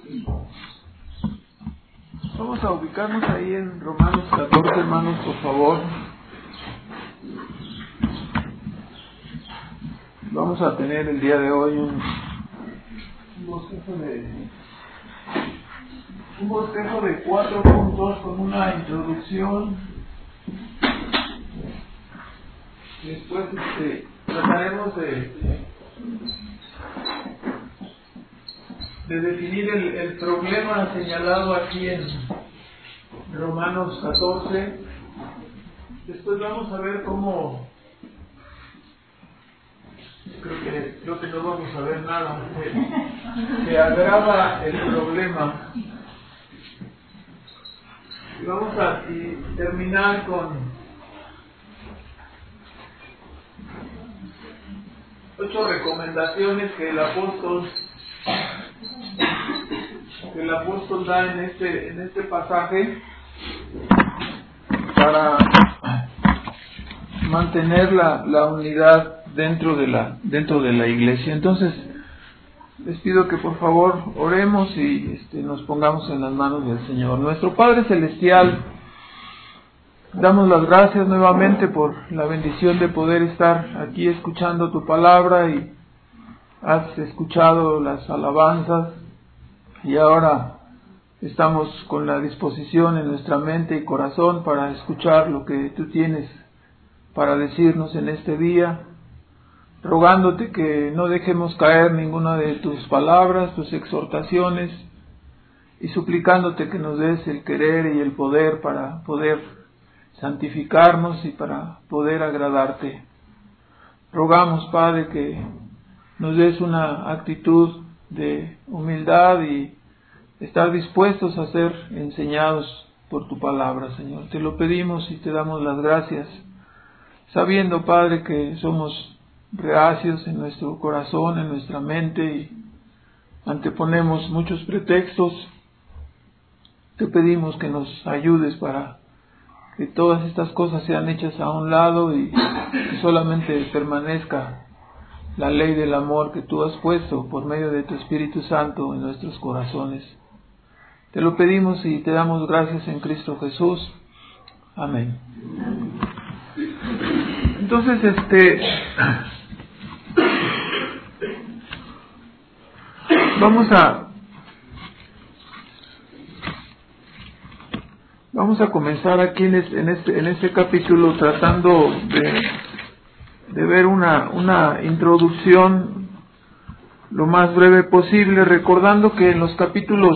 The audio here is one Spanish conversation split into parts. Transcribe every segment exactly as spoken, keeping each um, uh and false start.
Vamos a ubicarnos ahí en Romanos catorce, hermanos, por favor. Vamos a tener el día de hoy un, un bosquejo de un bosquejo de cuatro puntos con una introducción. Después este, trataremos de, de definir el, el problema señalado aquí en Romanos catorce. Después vamos a ver cómo, creo que, creo que no vamos a ver nada, se, se agrava el problema. Y vamos a y terminar con ocho recomendaciones que el apóstol que el apóstol da en este en este pasaje para mantener la, la unidad dentro de la dentro de la iglesia. Entonces les pido que por favor oremos y este, nos pongamos en las manos del Señor. Nuestro Padre Celestial, damos las gracias nuevamente por la bendición de poder estar aquí escuchando tu palabra, y has escuchado las alabanzas y ahora estamos con la disposición en nuestra mente y corazón para escuchar lo que tú tienes para decirnos en este día, rogándote que no dejemos caer ninguna de tus palabras, tus exhortaciones, y suplicándote que nos des el querer y el poder para poder santificarnos y para poder agradarte. Rogamos, Padre, que nos des una actitud de humildad y estar dispuestos a ser enseñados por tu palabra, Señor. Te lo pedimos y te damos las gracias, sabiendo, Padre, que somos reacios en nuestro corazón, en nuestra mente, y anteponemos muchos pretextos. Te pedimos que nos ayudes para que todas estas cosas sean hechas a un lado y que solamente permanezca la ley del amor que tú has puesto por medio de tu Espíritu Santo en nuestros corazones. Te lo pedimos y te damos gracias en Cristo Jesús. Amén. Entonces, este vamos a vamos a comenzar aquí en este, en este, en este capítulo tratando de, de ver una, una introducción lo más breve posible, recordando que en los capítulos,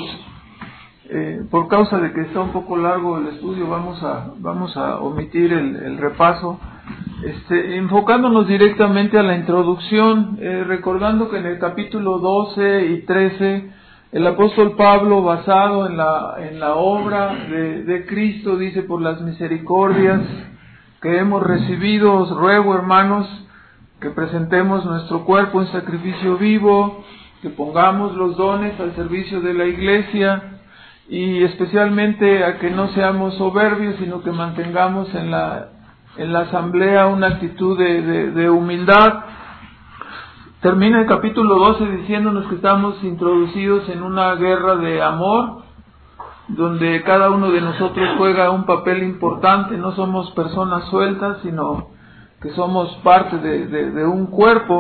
eh, por causa de que está un poco largo el estudio, vamos a, vamos a omitir el, el repaso, este, enfocándonos directamente a la introducción, eh, recordando que en el capítulo doce y trece, el apóstol Pablo, basado en la, en la obra de, de Cristo, dice: por las misericordias que hemos recibido, os ruego, hermanos, que presentemos nuestro cuerpo en sacrificio vivo, que pongamos los dones al servicio de la iglesia, y especialmente a que no seamos soberbios, sino que mantengamos en la, en la asamblea una actitud de, de, de humildad. Termina el capítulo doce diciéndonos que estamos introducidos en una guerra de amor, donde cada uno de nosotros juega un papel importante. No somos personas sueltas, sino que somos parte de, de, de un cuerpo.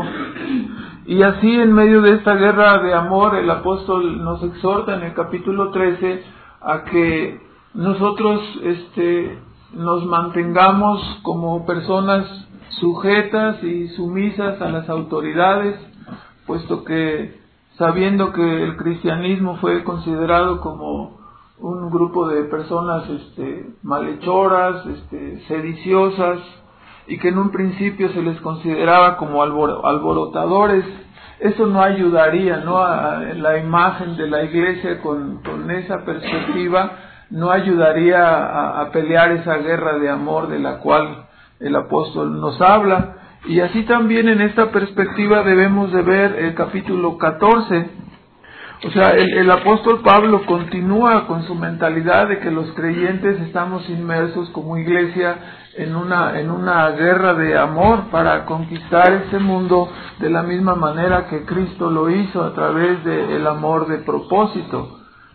Y así, en medio de esta guerra de amor, el apóstol nos exhorta en el capítulo trece a que nosotros este, nos mantengamos como personas sujetas y sumisas a las autoridades, puesto que, sabiendo que el cristianismo fue considerado como un grupo de personas este, malhechoras, este, sediciosas, y que en un principio se les consideraba como alborotadores, eso no ayudaría, ¿no?, a la imagen de la iglesia. Con, con esa perspectiva no ayudaría a, a pelear esa guerra de amor de la cual el apóstol nos habla. Y así también, en esta perspectiva, debemos de ver el capítulo catorce. O sea, el, el apóstol Pablo continúa con su mentalidad de que los creyentes estamos inmersos como iglesia en una, en una guerra de amor para conquistar ese mundo de la misma manera que Cristo lo hizo, a través del amor de propósito.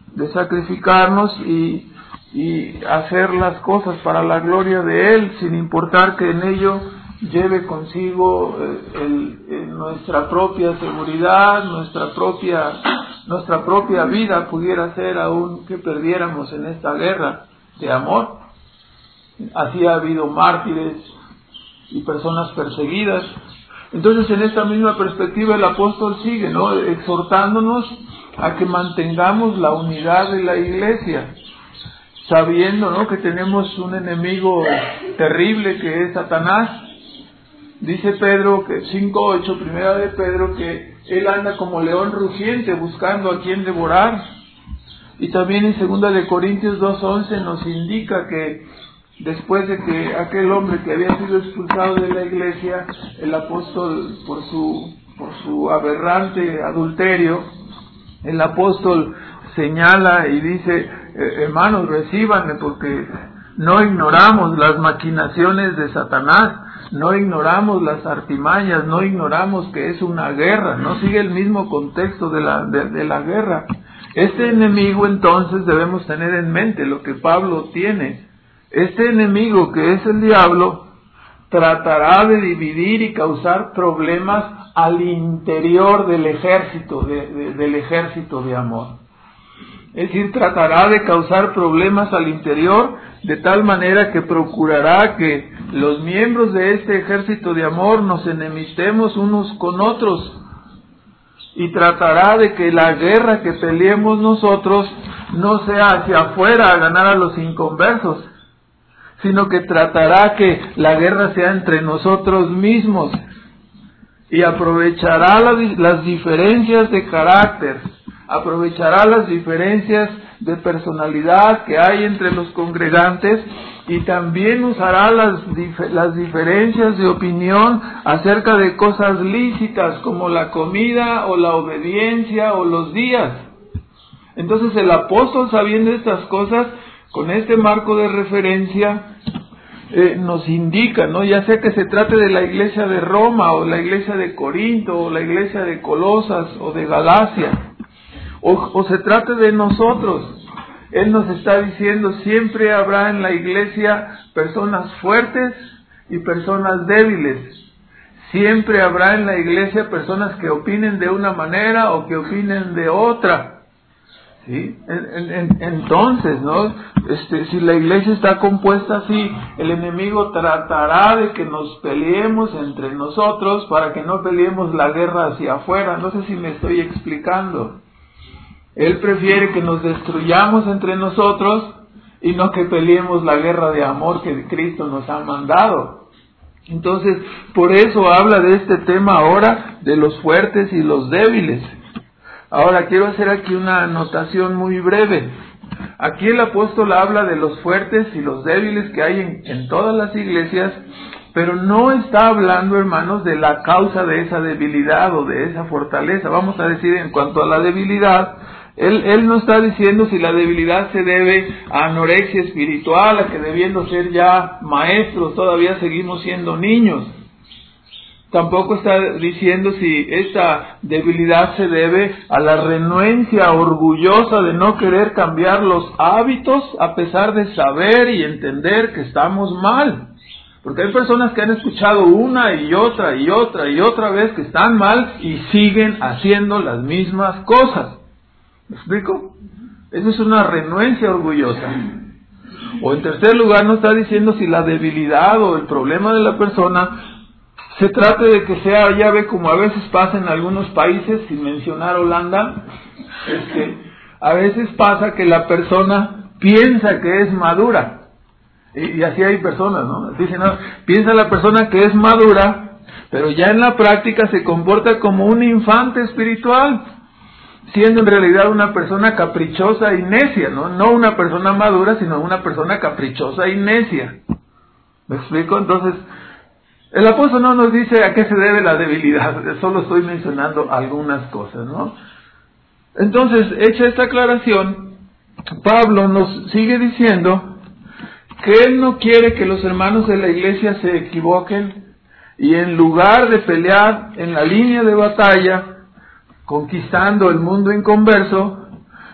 de sacrificarnos y, y hacer las cosas para la gloria de Él, sin importar que en ello lleve consigo el, el, nuestra propia seguridad, nuestra propia, nuestra propia vida, pudiera ser aún que perdiéramos en esta guerra de amor. Así ha habido mártires y personas perseguidas. Entonces, en esta misma perspectiva, el apóstol sigue, ¿no?, exhortándonos a que mantengamos la unidad de la iglesia, sabiendo, ¿no?, que tenemos un enemigo terrible que es Satanás. Dice Pedro, que cinco ocho, primera de Pedro, que él anda como león rugiente buscando a quien devorar. Y también en segunda de Corintios dos once nos indica que después de que aquel hombre que había sido expulsado de la iglesia, el apóstol, por su, por su aberrante adulterio, el apóstol señala y dice: hermanos, recíbanme, porque no ignoramos las maquinaciones de Satanás, no ignoramos las artimañas, no ignoramos que es una guerra, no sigue el mismo contexto de la, de, de la guerra. Este enemigo, entonces, debemos tener en mente lo que Pablo tiene. Este enemigo, que es el diablo, tratará de dividir y causar problemas al interior del ejército, de, de, del ejército de amor. Es decir, tratará de causar problemas al interior de tal manera que procurará que los miembros de este ejército de amor nos enemistemos unos con otros, y tratará de que la guerra que peleemos nosotros no sea hacia afuera a ganar a los inconversos, sino que tratará que la guerra sea entre nosotros mismos, y aprovechará la, las diferencias de carácter, aprovechará las diferencias de personalidad que hay entre los congregantes, y también usará las, las diferencias de opinión acerca de cosas lícitas como la comida o la obediencia o los días. Entonces el apóstol, sabiendo estas cosas, con este marco de referencia, eh, nos indica, ¿no?, ya sea que se trate de la iglesia de Roma o la iglesia de Corinto o la iglesia de Colosas o de Galacia, o, o se trate de nosotros. Él nos está diciendo: siempre habrá en la iglesia personas fuertes y personas débiles. Siempre habrá en la iglesia personas que opinen de una manera o que opinen de otra. ¿Sí? En, en, entonces, ¿no?, este, si la iglesia está compuesta así, el enemigo tratará de que nos peleemos entre nosotros para que no peleemos la guerra hacia afuera. No sé si me estoy explicando. Él prefiere que nos destruyamos entre nosotros y no que peleemos la guerra de amor que Cristo nos ha mandado. Entonces, por eso habla de este tema ahora, de los fuertes y los débiles. Ahora, quiero hacer aquí una anotación muy breve. Aquí el apóstol habla de los fuertes y los débiles que hay en, en todas las iglesias, pero no está hablando, hermanos, de la causa de esa debilidad o de esa fortaleza. Vamos a decir, en cuanto a la debilidad, Él, él no está diciendo si la debilidad se debe a anorexia espiritual, a que debiendo ser ya maestros todavía seguimos siendo niños. Tampoco está diciendo si esta debilidad se debe a la renuencia orgullosa de no querer cambiar los hábitos a pesar de saber y entender que estamos mal. Porque hay personas que han escuchado una y otra y otra y otra vez que están mal y siguen haciendo las mismas cosas. ¿Me explico? Eso es una renuencia orgullosa. O en tercer lugar, no está diciendo si la debilidad o el problema de la persona se trata de que sea, ya ve como a veces pasa en algunos países, sin mencionar Holanda, este, a veces pasa que la persona piensa que es madura. Y, y así hay personas, ¿no? Dicen, no, piensa la persona que es madura, pero ya en la práctica se comporta como un infante espiritual, siendo en realidad una persona caprichosa y necia, ¿no? No una persona madura, sino una persona caprichosa y necia. ¿Me explico? Entonces, el apóstol no nos dice a qué se debe la debilidad, solo estoy mencionando algunas cosas, ¿no? Entonces, hecha esta aclaración, Pablo nos sigue diciendo que él no quiere que los hermanos de la iglesia se equivoquen y en lugar de pelear en la línea de batalla, conquistando el mundo inconverso,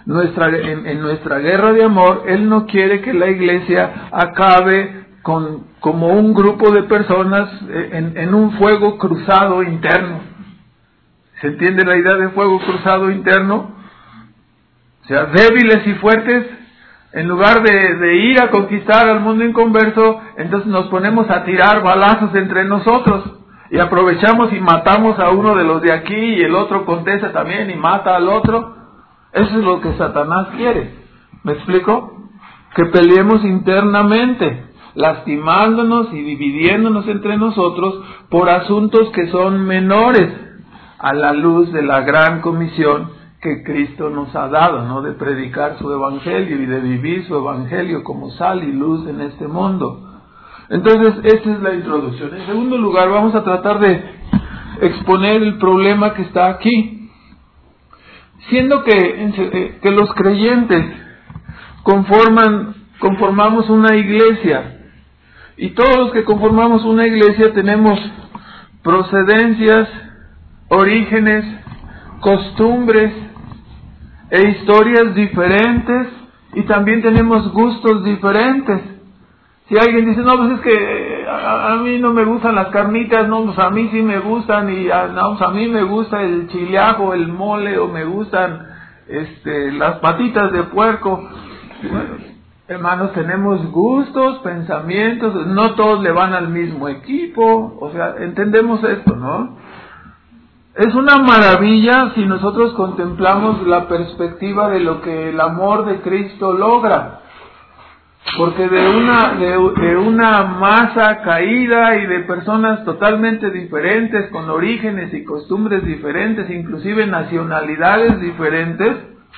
nuestra, en, en nuestra guerra de amor, Él no quiere que la iglesia acabe con, como un grupo de personas en, en un fuego cruzado interno. ¿Se entiende la idea de fuego cruzado interno? O sea, débiles y fuertes, en lugar de, de ir a conquistar al mundo inconverso, entonces nos ponemos a tirar balazos entre nosotros. Y aprovechamos y matamos a uno de los de aquí y el otro contesta también y mata al otro. Eso es lo que Satanás quiere. ¿Me explico? Que peleemos internamente, lastimándonos y dividiéndonos entre nosotros por asuntos que son menores a la luz de la gran comisión que Cristo nos ha dado, ¿no? De predicar su evangelio y de vivir su evangelio como sal y luz en este mundo. Entonces, esta es la introducción. En segundo lugar, vamos a tratar de exponer el problema que está aquí. Siendo que, que los creyentes conforman, conformamos una iglesia, y todos los que conformamos una iglesia tenemos procedencias, orígenes, costumbres e historias diferentes, y también tenemos gustos diferentes. Si alguien dice, no, pues es que a, a mí no me gustan las carnitas, no, pues a mí sí me gustan, y a, no, pues a mí me gusta el chilaco, el mole, o me gustan este, las patitas de puerco. Bueno, hermanos, tenemos gustos, pensamientos, no todos le van al mismo equipo, o sea, entendemos esto, ¿no? Es una maravilla si nosotros contemplamos la perspectiva de lo que el amor de Cristo logra. Porque de una, de, de una masa caída y de personas totalmente diferentes, con orígenes y costumbres diferentes, inclusive nacionalidades diferentes,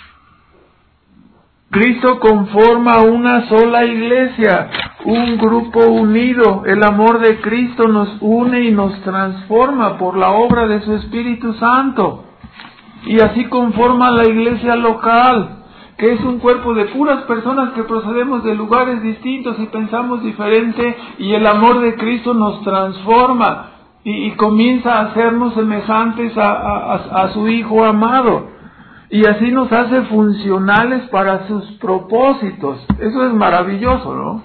Cristo conforma una sola iglesia, un grupo unido. El amor de Cristo nos une y nos transforma por la obra de su Espíritu Santo. Y así conforma la iglesia local, que es un cuerpo de puras personas que procedemos de lugares distintos y pensamos diferente, y el amor de Cristo nos transforma y, y comienza a hacernos semejantes a, a, a su Hijo amado, y así nos hace funcionales para sus propósitos. Eso es maravilloso, ¿no?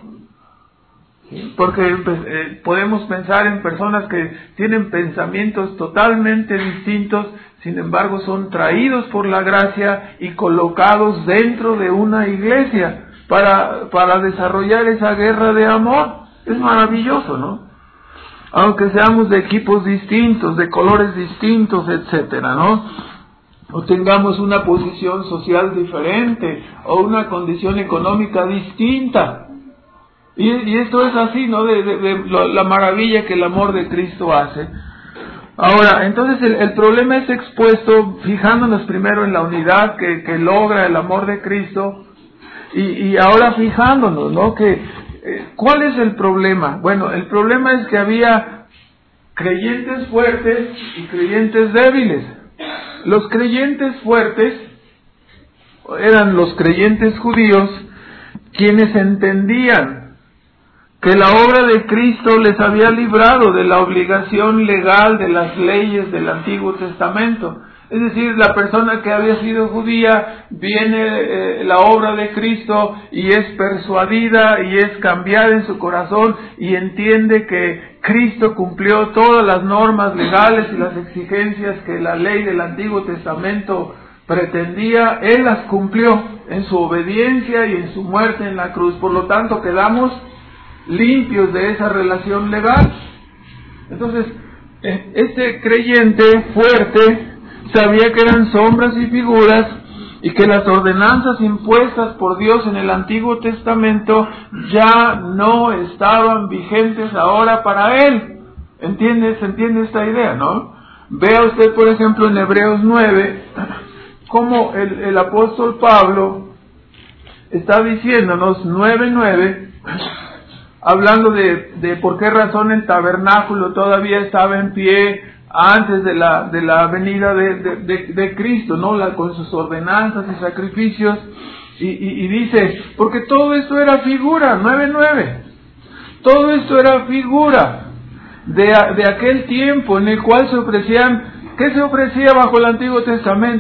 Porque eh, podemos pensar en personas que tienen pensamientos totalmente distintos, sin embargo son traídos por la gracia y colocados dentro de una iglesia para, para desarrollar esa guerra de amor. Es maravilloso, ¿no? Aunque seamos de equipos distintos, de colores distintos, etcétera, ¿no? O tengamos una posición social diferente, o una condición económica distinta. Y, y esto es así, ¿no? De, de, de lo, la maravilla que el amor de Cristo hace. Ahora, entonces el, el problema es expuesto fijándonos primero en la unidad que, que logra el amor de Cristo, y, y ahora fijándonos, ¿no? Que, eh, ¿cuál es el problema? Bueno, el problema es que había creyentes fuertes y creyentes débiles. Los creyentes fuertes eran los creyentes judíos, quienes entendían que la obra de Cristo les había librado de la obligación legal de las leyes del Antiguo Testamento. Es decir, la persona que había sido judía, viene eh, la obra de Cristo y es persuadida y es cambiada en su corazón y entiende que Cristo cumplió todas las normas legales y las exigencias que la ley del Antiguo Testamento pretendía. Él las cumplió en su obediencia y en su muerte en la cruz. Por lo tanto, quedamos limpios de esa relación legal. Entonces, este creyente fuerte sabía que eran sombras y figuras, y que las ordenanzas impuestas por Dios en el Antiguo Testamento ya no estaban vigentes ahora para él. ¿Entiende? ¿Se entiende esta idea, no? Vea usted, por ejemplo, en Hebreos nueve, cómo el, el apóstol Pablo está diciéndonos, nueve nueve, hablando de, de por qué razón el tabernáculo todavía estaba en pie antes de la, de la venida de, de, de, de Cristo, ¿no? La, con sus ordenanzas y sacrificios, y, y, y dice, porque todo esto era figura, nueve nueve, todo esto era figura de, de aquel tiempo en el cual se ofrecían, ¿qué se ofrecía bajo el Antiguo Testamento?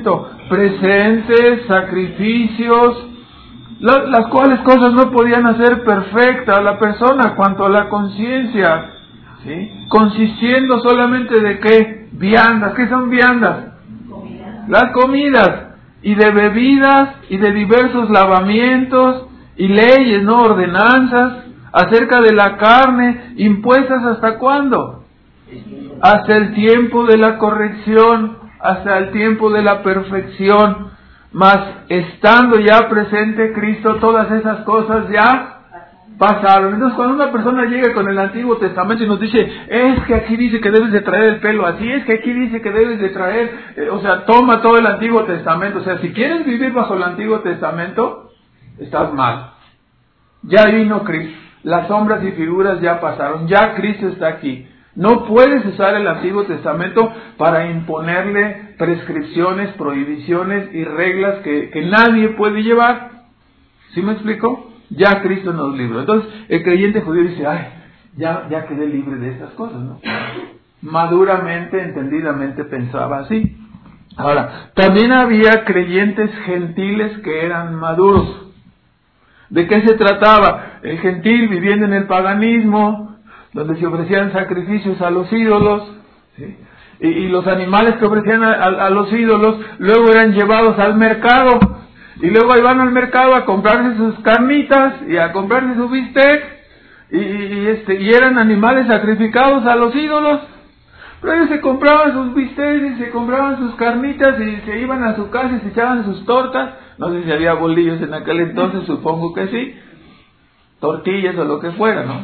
presentes, sacrificios, las, las cuales cosas no podían hacer perfecta a la persona cuanto a la conciencia, ¿sí? Consistiendo solamente de qué, viandas, ¿qué son viandas? Comida. Las comidas, y de bebidas, y de diversos lavamientos, y leyes, ¿no? Ordenanzas, acerca de la carne, impuestas ¿hasta cuándo? Hasta el tiempo de la corrección, hasta el tiempo de la perfección. Mas estando ya presente Cristo, todas esas cosas ya pasaron. Entonces, cuando una persona llega con el Antiguo Testamento y nos dice, es que aquí dice que debes de traer el pelo así, es que aquí dice que debes de traer, eh, o sea, toma todo el Antiguo Testamento. O sea, si quieres vivir bajo el Antiguo Testamento, estás mal. Ya vino Cristo. Las sombras y figuras ya pasaron. Ya Cristo está aquí. No puedes usar el Antiguo Testamento para imponerle prescripciones, prohibiciones y reglas que, que nadie puede llevar. ¿Sí me explico? Ya Cristo nos libró. Entonces, el creyente judío dice, ay, ya, ya quedé libre de estas cosas, ¿no? Maduramente, entendidamente pensaba así. Ahora, también había creyentes gentiles que eran maduros. ¿De qué se trataba? El gentil viviendo en el paganismo, donde se ofrecían sacrificios a los ídolos, ¿sí? y, y los animales que ofrecían a, a, a los ídolos luego eran llevados al mercado, y luego iban al mercado a comprarse sus carnitas y a comprarse su bistec, y, y, este, y eran animales sacrificados a los ídolos. Pero ellos se compraban sus bistecs y se compraban sus carnitas y se iban a su casa y se echaban sus tortas. No sé si había bolillos en aquel entonces, supongo que sí. Tortillas o lo que fuera, ¿no?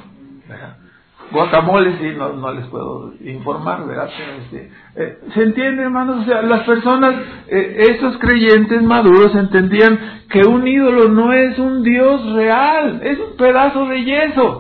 Guacamole sí, no, no les puedo informar, ¿verdad? Pero este, eh, ¿se entiende, hermanos? O sea, las personas, eh, esos creyentes maduros entendían que un ídolo no es un Dios real, es un pedazo de yeso.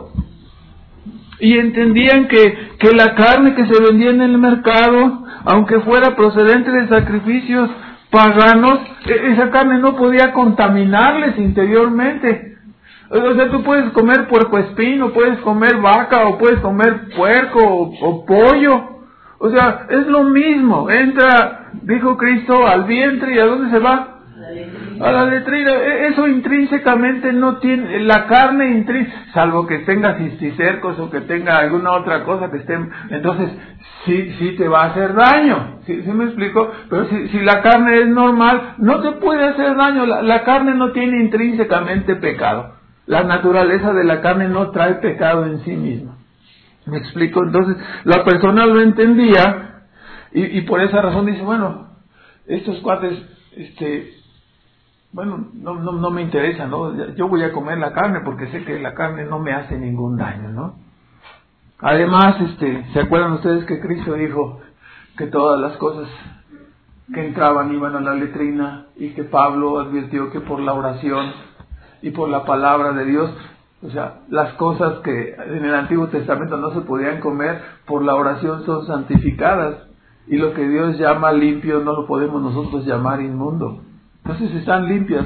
Y entendían que, que la carne que se vendía en el mercado, aunque fuera procedente de sacrificios paganos, esa carne no podía contaminarles interiormente. O sea, tú puedes comer puercoespín, o puedes comer vaca, o puedes comer puerco, o, o pollo. O sea, es lo mismo. Entra, dijo Cristo, al vientre, ¿y a dónde se va? A la letrina. Eso intrínsecamente no tiene, la carne intrínseca, salvo que tenga cisticercos o que tenga alguna otra cosa que esté, entonces sí, sí te va a hacer daño. ¿Sí, sí me explico? Pero si, si la carne es normal, no te puede hacer daño. La, la carne no tiene intrínsecamente pecado. La naturaleza de la carne no trae pecado en sí misma. ¿Me explico? Entonces, la persona lo entendía y, y por esa razón dice, bueno, estos cuates, este, bueno, no, no, no me interesa, ¿no? Yo voy a comer la carne porque sé que la carne no me hace ningún daño, ¿no? Además, este, ¿se acuerdan ustedes que Cristo dijo que todas las cosas que entraban iban a la letrina y que Pablo advirtió que por la oración y por la palabra de Dios, o sea, las cosas que en el Antiguo Testamento no se podían comer, por la oración son santificadas, y lo que Dios llama limpio no lo podemos nosotros llamar inmundo. Entonces están limpias.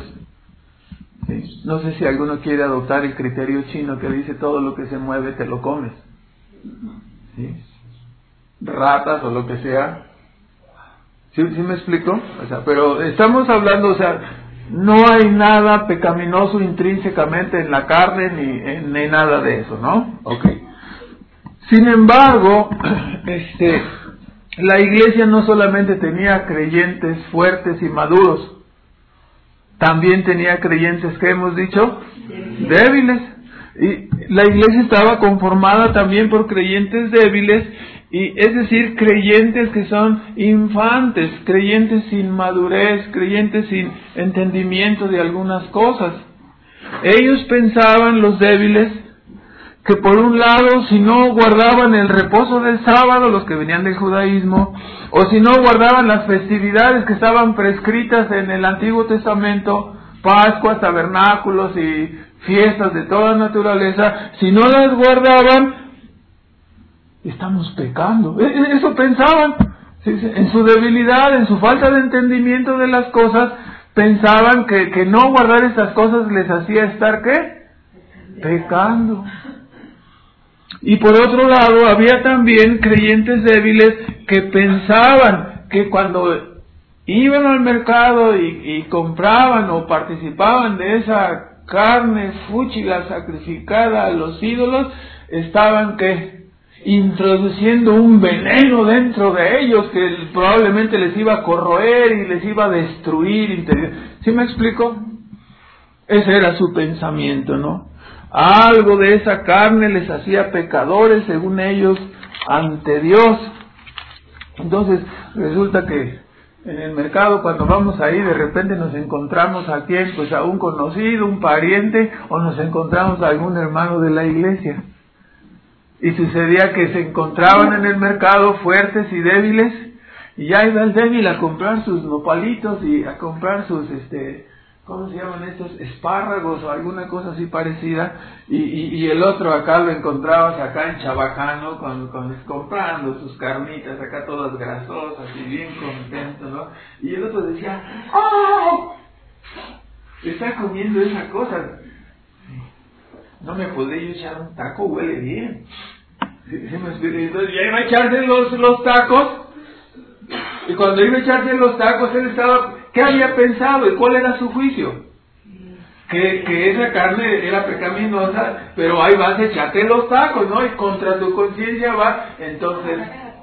¿Sí? No sé si alguno quiere adoptar el criterio chino que dice todo lo que se mueve te lo comes. ¿Sí? Ratas o lo que sea. ¿Sí, sí me explico? O sea, pero estamos hablando, o sea, no hay nada pecaminoso intrínsecamente en la carne ni, ni nada de eso, ¿no? Okay. Sin embargo, este, la iglesia no solamente tenía creyentes fuertes y maduros, también tenía creyentes, ¿qué hemos dicho? Débiles. Y la iglesia estaba conformada también por creyentes débiles, y es decir, creyentes que son infantes, creyentes sin madurez, creyentes sin entendimiento de algunas cosas. Ellos pensaban, los débiles, que por un lado, si no guardaban el reposo del sábado, los que venían del judaísmo, o si no guardaban las festividades que estaban prescritas en el Antiguo Testamento, Pascuas, tabernáculos y fiestas de toda naturaleza, si no las guardaban, estamos pecando. Eso pensaban. En su debilidad, en su falta de entendimiento de las cosas, pensaban que, que no guardar estas cosas les hacía estar, ¿qué? Pecando. Y por otro lado, había también creyentes débiles que pensaban que cuando iban al mercado y, y compraban o participaban de esa carne fúchila sacrificada a los ídolos, estaban que introduciendo un veneno dentro de ellos que probablemente les iba a corroer y les iba a destruir interior. ¿Sí me explico? Ese era su pensamiento, ¿no? Algo de esa carne les hacía pecadores, según ellos, ante Dios. Entonces, resulta que en el mercado, cuando vamos ahí, de repente nos encontramos a quién, pues a un conocido, un pariente, o nos encontramos a algún hermano de la iglesia. Y sucedía que se encontraban en el mercado fuertes y débiles, y ya iba el débil a comprar sus nopalitos y a comprar sus, este, ¿cómo se llaman estos? Espárragos o alguna cosa así parecida, y, y, y el otro acá lo encontrabas acá en Chabacano, con, con, comprando sus carnitas acá todas grasosas y bien contento, ¿no? Y el otro decía, ¡oh! Está comiendo esa cosa. No me podré yo echar un taco, huele bien. ¿Sí, sí me explico? Entonces ya iba a echarse los, los tacos, y cuando iba a echarse los tacos, él estaba, ¿qué había pensado y cuál era su juicio? Que, que esa carne era pecaminosa, pero ahí vas a echarte los tacos, ¿no? Y contra tu conciencia va. Entonces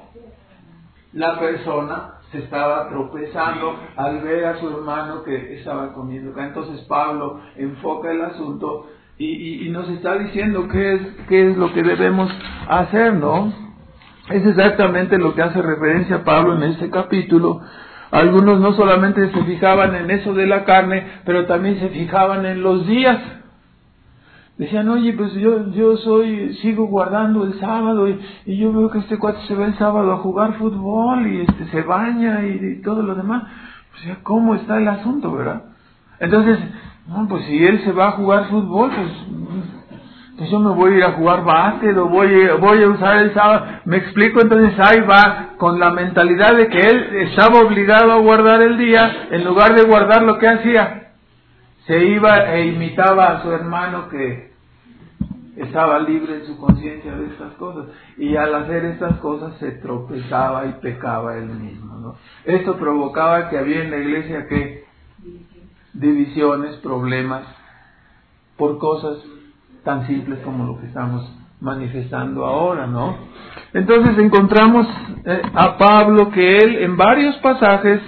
la persona se estaba tropezando al ver a su hermano que estaba comiendo. Entonces Pablo enfoca el asunto y, y, y nos está diciendo qué es, qué es lo que debemos hacer, ¿no? Es exactamente lo que hace referencia Pablo en este capítulo. Algunos no solamente se fijaban en eso de la carne, pero también se fijaban en los días. Decían, oye, pues yo yo soy sigo guardando el sábado y, y yo veo que este cuate se va el sábado a jugar fútbol y este se baña y, y todo lo demás. Pues ya, ¿cómo está el asunto, verdad? Entonces, no, pues si él se va a jugar fútbol, pues, pues yo me voy a ir a jugar básquet o voy a, voy a usar el sábado. Me explico, entonces ahí va con la mentalidad de que él estaba obligado a guardar el día, en lugar de guardar lo que hacía. Se iba e imitaba a su hermano que estaba libre en su conciencia de estas cosas, y al hacer estas cosas se tropezaba y pecaba él mismo, ¿no? Esto provocaba que había en la iglesia que divisiones, problemas, por cosas tan simples como lo que estamos manifestando ahora, ¿no? Entonces encontramos eh, a Pablo que él en varios pasajes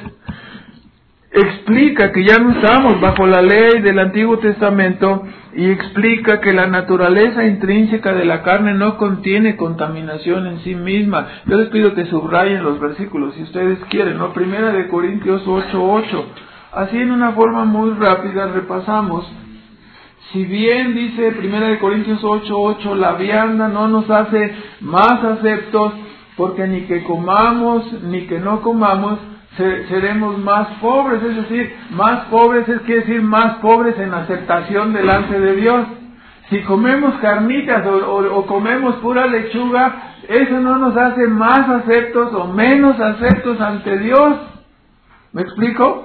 explica que ya no estamos bajo la ley del Antiguo Testamento, y explica que la naturaleza intrínseca de la carne no contiene contaminación en sí misma. Yo les pido que subrayen los versículos si ustedes quieren, ¿no? Primera de Corintios ocho ocho. Así en una forma muy rápida repasamos. Si bien dice Primera de Corintios ocho ocho, la vianda no nos hace más aceptos, porque ni que comamos ni que no comamos seremos más pobres, es decir, más pobres es quiere decir más pobres en aceptación delante de Dios. Si comemos carnitas o, o, o comemos pura lechuga, eso no nos hace más aceptos o menos aceptos ante Dios. ¿Me explico?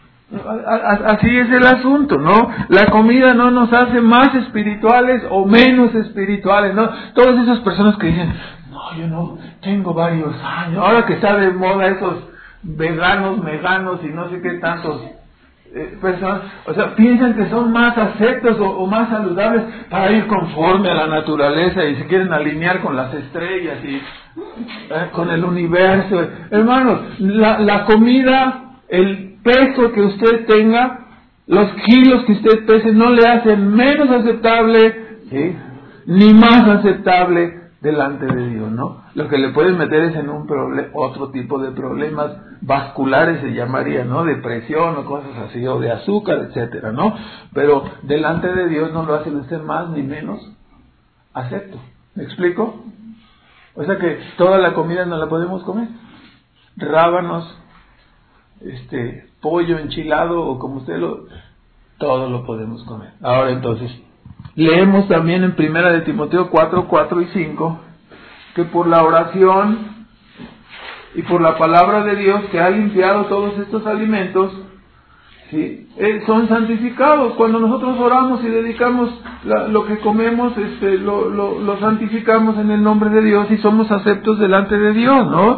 Así es el asunto, ¿no? La comida no nos hace más espirituales o menos espirituales, ¿no? Todas esas personas que dicen, no, yo no, tengo varios años, ahora que está de moda esos veganos, meganos y no sé qué tantos eh, personas, o sea, piensan que son más aceptos o, o más saludables para ir conforme a la naturaleza y se quieren alinear con las estrellas y eh, con el universo. Hermanos, la, la comida, el peso que usted tenga, los kilos que usted pese no le hacen menos aceptable, ¿sí?, ni más aceptable delante de Dios, ¿no? Lo que le pueden meter es en un problema, otro tipo de problemas vasculares se llamaría, ¿no? Depresión o cosas así, o de azúcar, etcétera, ¿no? Pero delante de Dios no lo hacen usted más ni menos acepto. ¿Me explico? O sea que toda la comida no la podemos comer. Rábanos, este, pollo enchilado o como usted lo, todo lo podemos comer. Ahora entonces, leemos también en Primera de Timoteo cuatro, cuatro y cinco, que por la oración y por la palabra de Dios que ha limpiado todos estos alimentos, ¿sí?, eh, son santificados. Cuando nosotros oramos y dedicamos la, lo que comemos, este, lo, lo, lo santificamos en el nombre de Dios y somos aceptos delante de Dios, ¿no?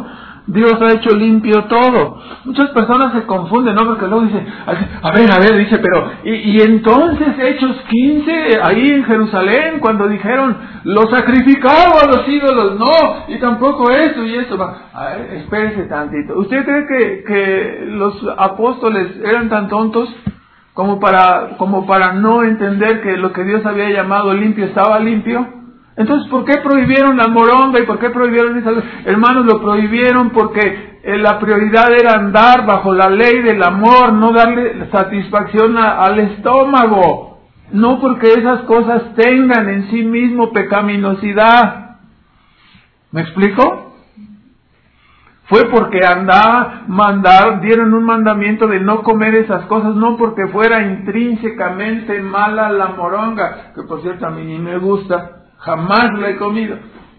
Dios ha hecho limpio todo. Muchas personas se confunden, ¿no? Porque luego dicen, a ver, a ver, dice, pero, y, y entonces Hechos quince, ahí en Jerusalén, cuando dijeron, lo sacrificaba a los ídolos, no, y tampoco eso y eso. A ver, espérese tantito. ¿Usted cree que, que los apóstoles eran tan tontos como para, como para no entender que lo que Dios había llamado limpio estaba limpio? Entonces, ¿por qué prohibieron la moronga y por qué prohibieron esa? Hermanos, lo prohibieron porque eh, la prioridad era andar bajo la ley del amor, no darle satisfacción a, al estómago, no porque esas cosas tengan en sí mismo pecaminosidad. ¿Me explico? Fue porque andaba, mandar, dieron un mandamiento de no comer esas cosas, no porque fuera intrínsecamente mala la moronga, que por cierto a mí ni me gusta. Jamás lo he comido.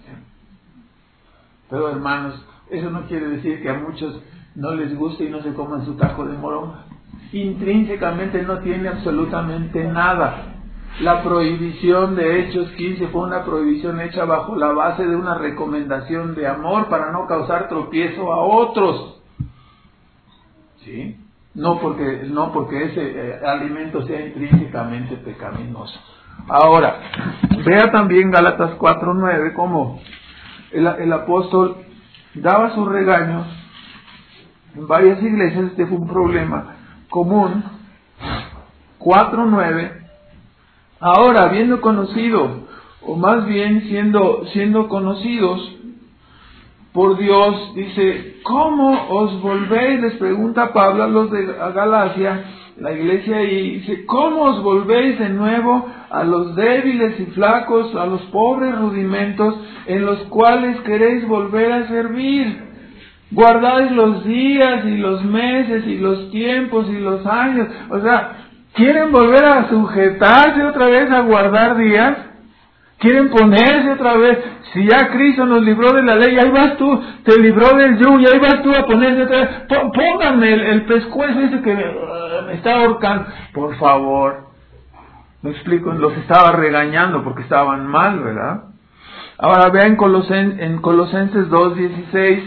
Pero hermanos, eso no quiere decir que a muchos no les guste y no se coman su taco de moronga. Intrínsecamente no tiene absolutamente nada. La prohibición de Hechos quince fue una prohibición hecha bajo la base de una recomendación de amor para no causar tropiezo a otros. ¿Sí? No porque, no porque ese eh, alimento sea intrínsecamente pecaminoso. Ahora, vea también Gálatas cuatro nueve como el, el apóstol daba sus regaños en varias iglesias. Este fue un problema común. cuatro nueve, ahora habiendo conocido, o más bien siendo, siendo conocidos por Dios, dice, ¿cómo os volvéis? Les pregunta Pablo a los de Galacia, la iglesia ahí, dice, ¿cómo os volvéis de nuevo a los débiles y flacos, a los pobres rudimentos, en los cuales queréis volver a servir? Guardáis los días y los meses y los tiempos y los años. O sea, ¿quieren volver a sujetarse otra vez a guardar días? ¿Quieren ponerse otra vez? Si ya Cristo nos libró de la ley, ahí vas tú, te libró del yugo, y ahí vas tú a ponerse otra vez. Pónganme el, el pescuezo ese que me, uh, me está ahorcando. Por favor. Me explico, los estaba regañando porque estaban mal, ¿verdad? Ahora vean Colosen, en Colosenses dos dieciséis.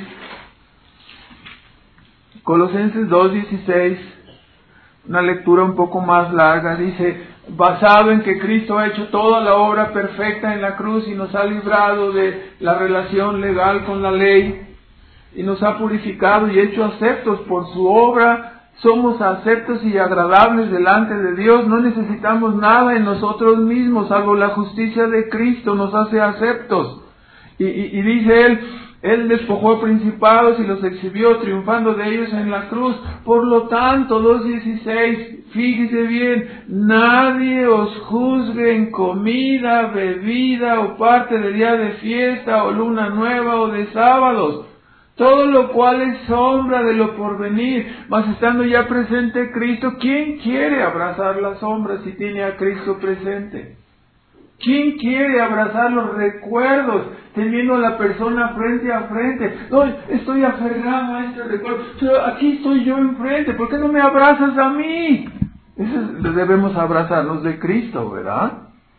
Colosenses dos dieciséis. Una lectura un poco más larga. Dice, basado en que Cristo ha hecho toda la obra perfecta en la cruz y nos ha librado de la relación legal con la ley y nos ha purificado y hecho aceptos por su obra, somos aceptos y agradables delante de Dios. No necesitamos nada en nosotros mismos, salvo la justicia de Cristo nos hace aceptos. Y, y, y dice él, Él despojó a principados y los exhibió, triunfando de ellos en la cruz. Por lo tanto, dos dieciséis, fíjese bien, nadie os juzgue en comida, bebida o parte de día de fiesta o luna nueva o de sábados, todo lo cual es sombra de lo porvenir, mas estando ya presente Cristo, ¿quién quiere abrazar la sombra si tiene a Cristo presente? ¿Quién quiere abrazar los recuerdos teniendo a la persona frente a frente? No, estoy aferrado a este recuerdo, pero aquí estoy yo enfrente, ¿por qué no me abrazas a mí? Eso debemos abrazarnos de Cristo, ¿verdad?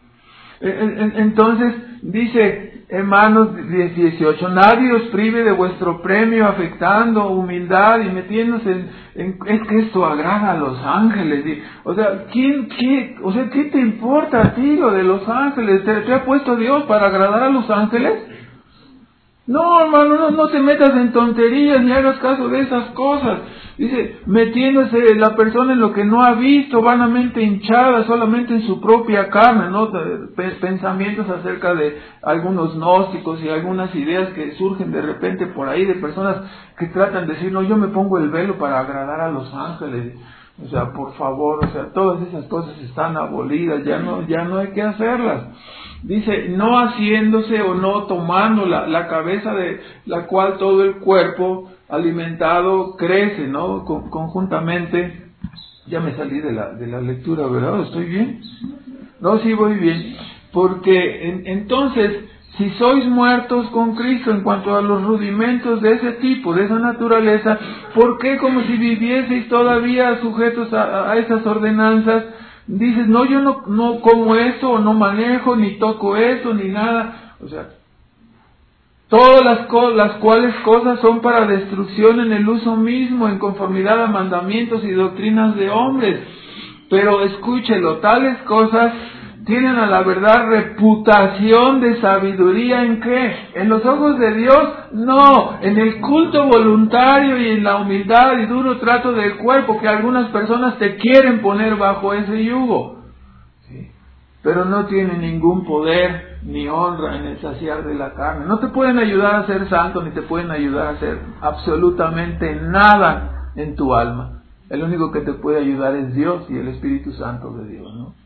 Entonces dice Hermanos dieciocho, nadie os prive de vuestro premio, afectando humildad y metiéndose en, en es que esto agrada a los ángeles. Y, o sea, ¿quién, qué, o sea, ¿qué te importa a ti lo de los ángeles? ¿Te, te ha puesto Dios para agradar a los ángeles? No, hermano, no, no te metas en tonterías ni hagas caso de esas cosas. Dice, metiéndose la persona en lo que no ha visto, vanamente hinchada solamente en su propia carne, ¿no? Pensamientos acerca de algunos gnósticos y algunas ideas que surgen de repente por ahí de personas que tratan de decir, no, yo me pongo el velo para agradar a los ángeles. O sea, por favor, o sea, todas esas cosas están abolidas, ya no, ya no hay que hacerlas. Dice, no haciéndose o no tomando la, la cabeza de la cual todo el cuerpo alimentado crece, ¿no? Con, conjuntamente. Ya me salí de la, de la lectura, ¿verdad? ¿Estoy bien? No, sí voy bien. Porque en, entonces, si sois muertos con Cristo en cuanto a los rudimentos de ese tipo, de esa naturaleza, ¿por qué como si vivieseis todavía sujetos a, a esas ordenanzas? Dices, no, yo no, no como esto, o no manejo, ni toco esto, ni nada. O sea, todas las, co las cuales cosas son para destrucción en el uso mismo, en conformidad a mandamientos y doctrinas de hombres. Pero escúchelo, tales cosas tienen a la verdad reputación de sabiduría. ¿En qué? ¿En los ojos de Dios? No, en el culto voluntario y en la humildad y duro trato del cuerpo, que algunas personas te quieren poner bajo ese yugo. ¿Sí? Pero no tienen ningún poder ni honra en el saciar de la carne. No te pueden ayudar a ser santo, ni te pueden ayudar a hacer absolutamente nada en tu alma. El único que te puede ayudar es Dios y el Espíritu Santo de Dios, ¿no?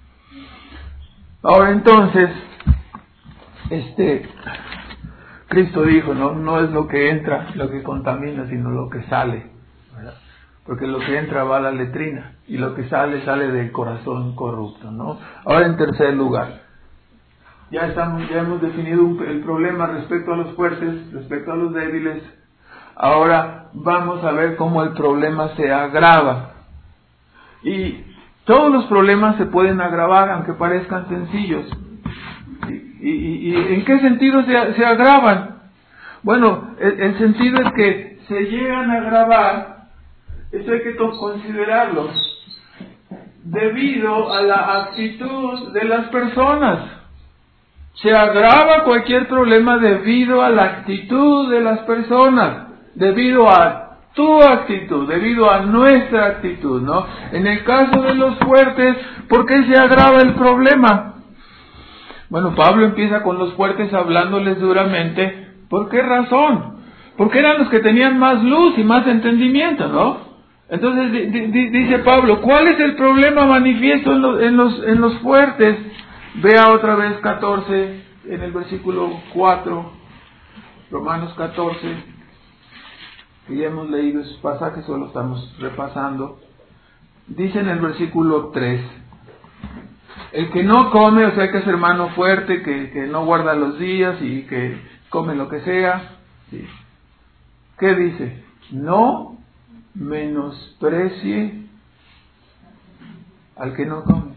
Ahora entonces, este, Cristo dijo, no, no es lo que entra lo que contamina, sino lo que sale, ¿verdad? Porque lo que entra va a la letrina y lo que sale, sale del corazón corrupto, ¿no? Ahora en tercer lugar, ya estamos, ya hemos definido un, el problema respecto a los fuertes, respecto a los débiles. Ahora vamos a ver cómo el problema se agrava. Y todos los problemas se pueden agravar, aunque parezcan sencillos. ¿Y, y, y en qué sentido se, se agravan? Bueno, el, el sentido es que se llegan a agravar, esto hay que considerarlo, debido a la actitud de las personas. Se agrava cualquier problema debido a la actitud de las personas, debido a tu actitud, debido a nuestra actitud, ¿no? En el caso de los fuertes, ¿por qué se agrava el problema? Bueno, Pablo empieza con los fuertes hablándoles duramente. ¿Por qué razón? Porque eran los que tenían más luz y más entendimiento, ¿no? Entonces di, di, dice Pablo, ¿cuál es el problema manifiesto en los, en los, en los fuertes? Vea otra vez catorce, en el versículo cuatro, Romanos catorce. Que ya hemos leído esos pasajes, solo estamos repasando. Dice en el versículo tres, el que no come, o sea que es hermano fuerte, que, que no guarda los días y que come lo que sea, ¿sí? ¿Qué dice? No menosprecie al que no come.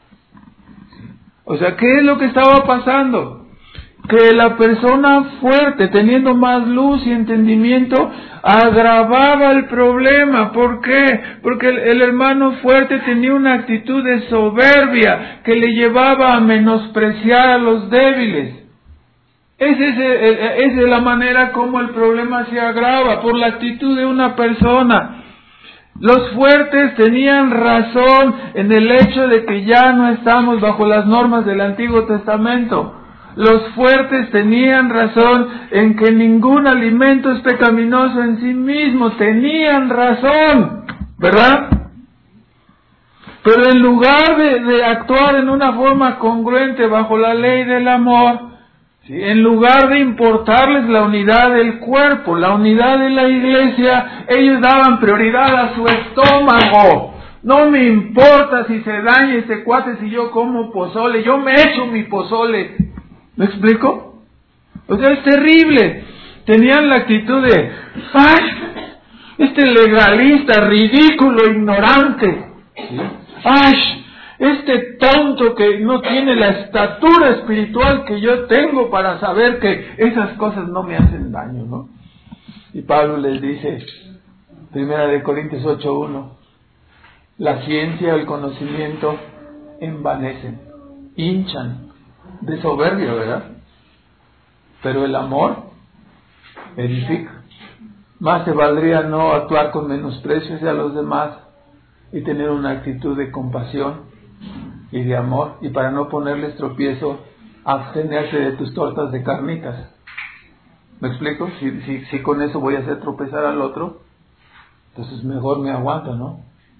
O sea, ¿qué es lo que estaba pasando? Que la persona fuerte, teniendo más luz y entendimiento, agravaba el problema. ¿Por qué? Porque el, el hermano fuerte tenía una actitud de soberbia que le llevaba a menospreciar a los débiles. Esa es, esa es la manera como el problema se agrava, por la actitud de una persona. Los fuertes tenían razón en el hecho de que ya no estamos bajo las normas del Antiguo Testamento. Los fuertes tenían razón en que ningún alimento es pecaminoso en sí mismo. Tenían razón, ¿verdad? Pero en lugar de, de actuar en una forma congruente bajo la ley del amor, ¿sí? En lugar de importarles la unidad del cuerpo, la unidad de la iglesia, ellos daban prioridad a su estómago. No me importa si se daña ese cuate, si yo como pozole, yo me echo mi pozole. ¿Me explico? O sea, es terrible. Tenían la actitud de, ¡ay! Este legalista, ridículo, ignorante. ¿Sí? ¡Ay! Este tonto que no tiene la estatura espiritual que yo tengo para saber que esas cosas no me hacen daño, ¿no? Y Pablo les dice, Primera de Corintios ocho uno, la ciencia, el conocimiento envanecen, hinchan de soberbia, ¿verdad? Pero el amor edifica. Más te valdría no actuar con menosprecio hacia los demás y tener una actitud de compasión y de amor, y para no ponerles tropiezo, abstenerse de tus tortas de carnitas. ¿Me explico? Si, si, si con eso voy a hacer tropezar al otro, entonces mejor me aguanto, ¿no?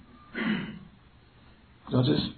Entonces,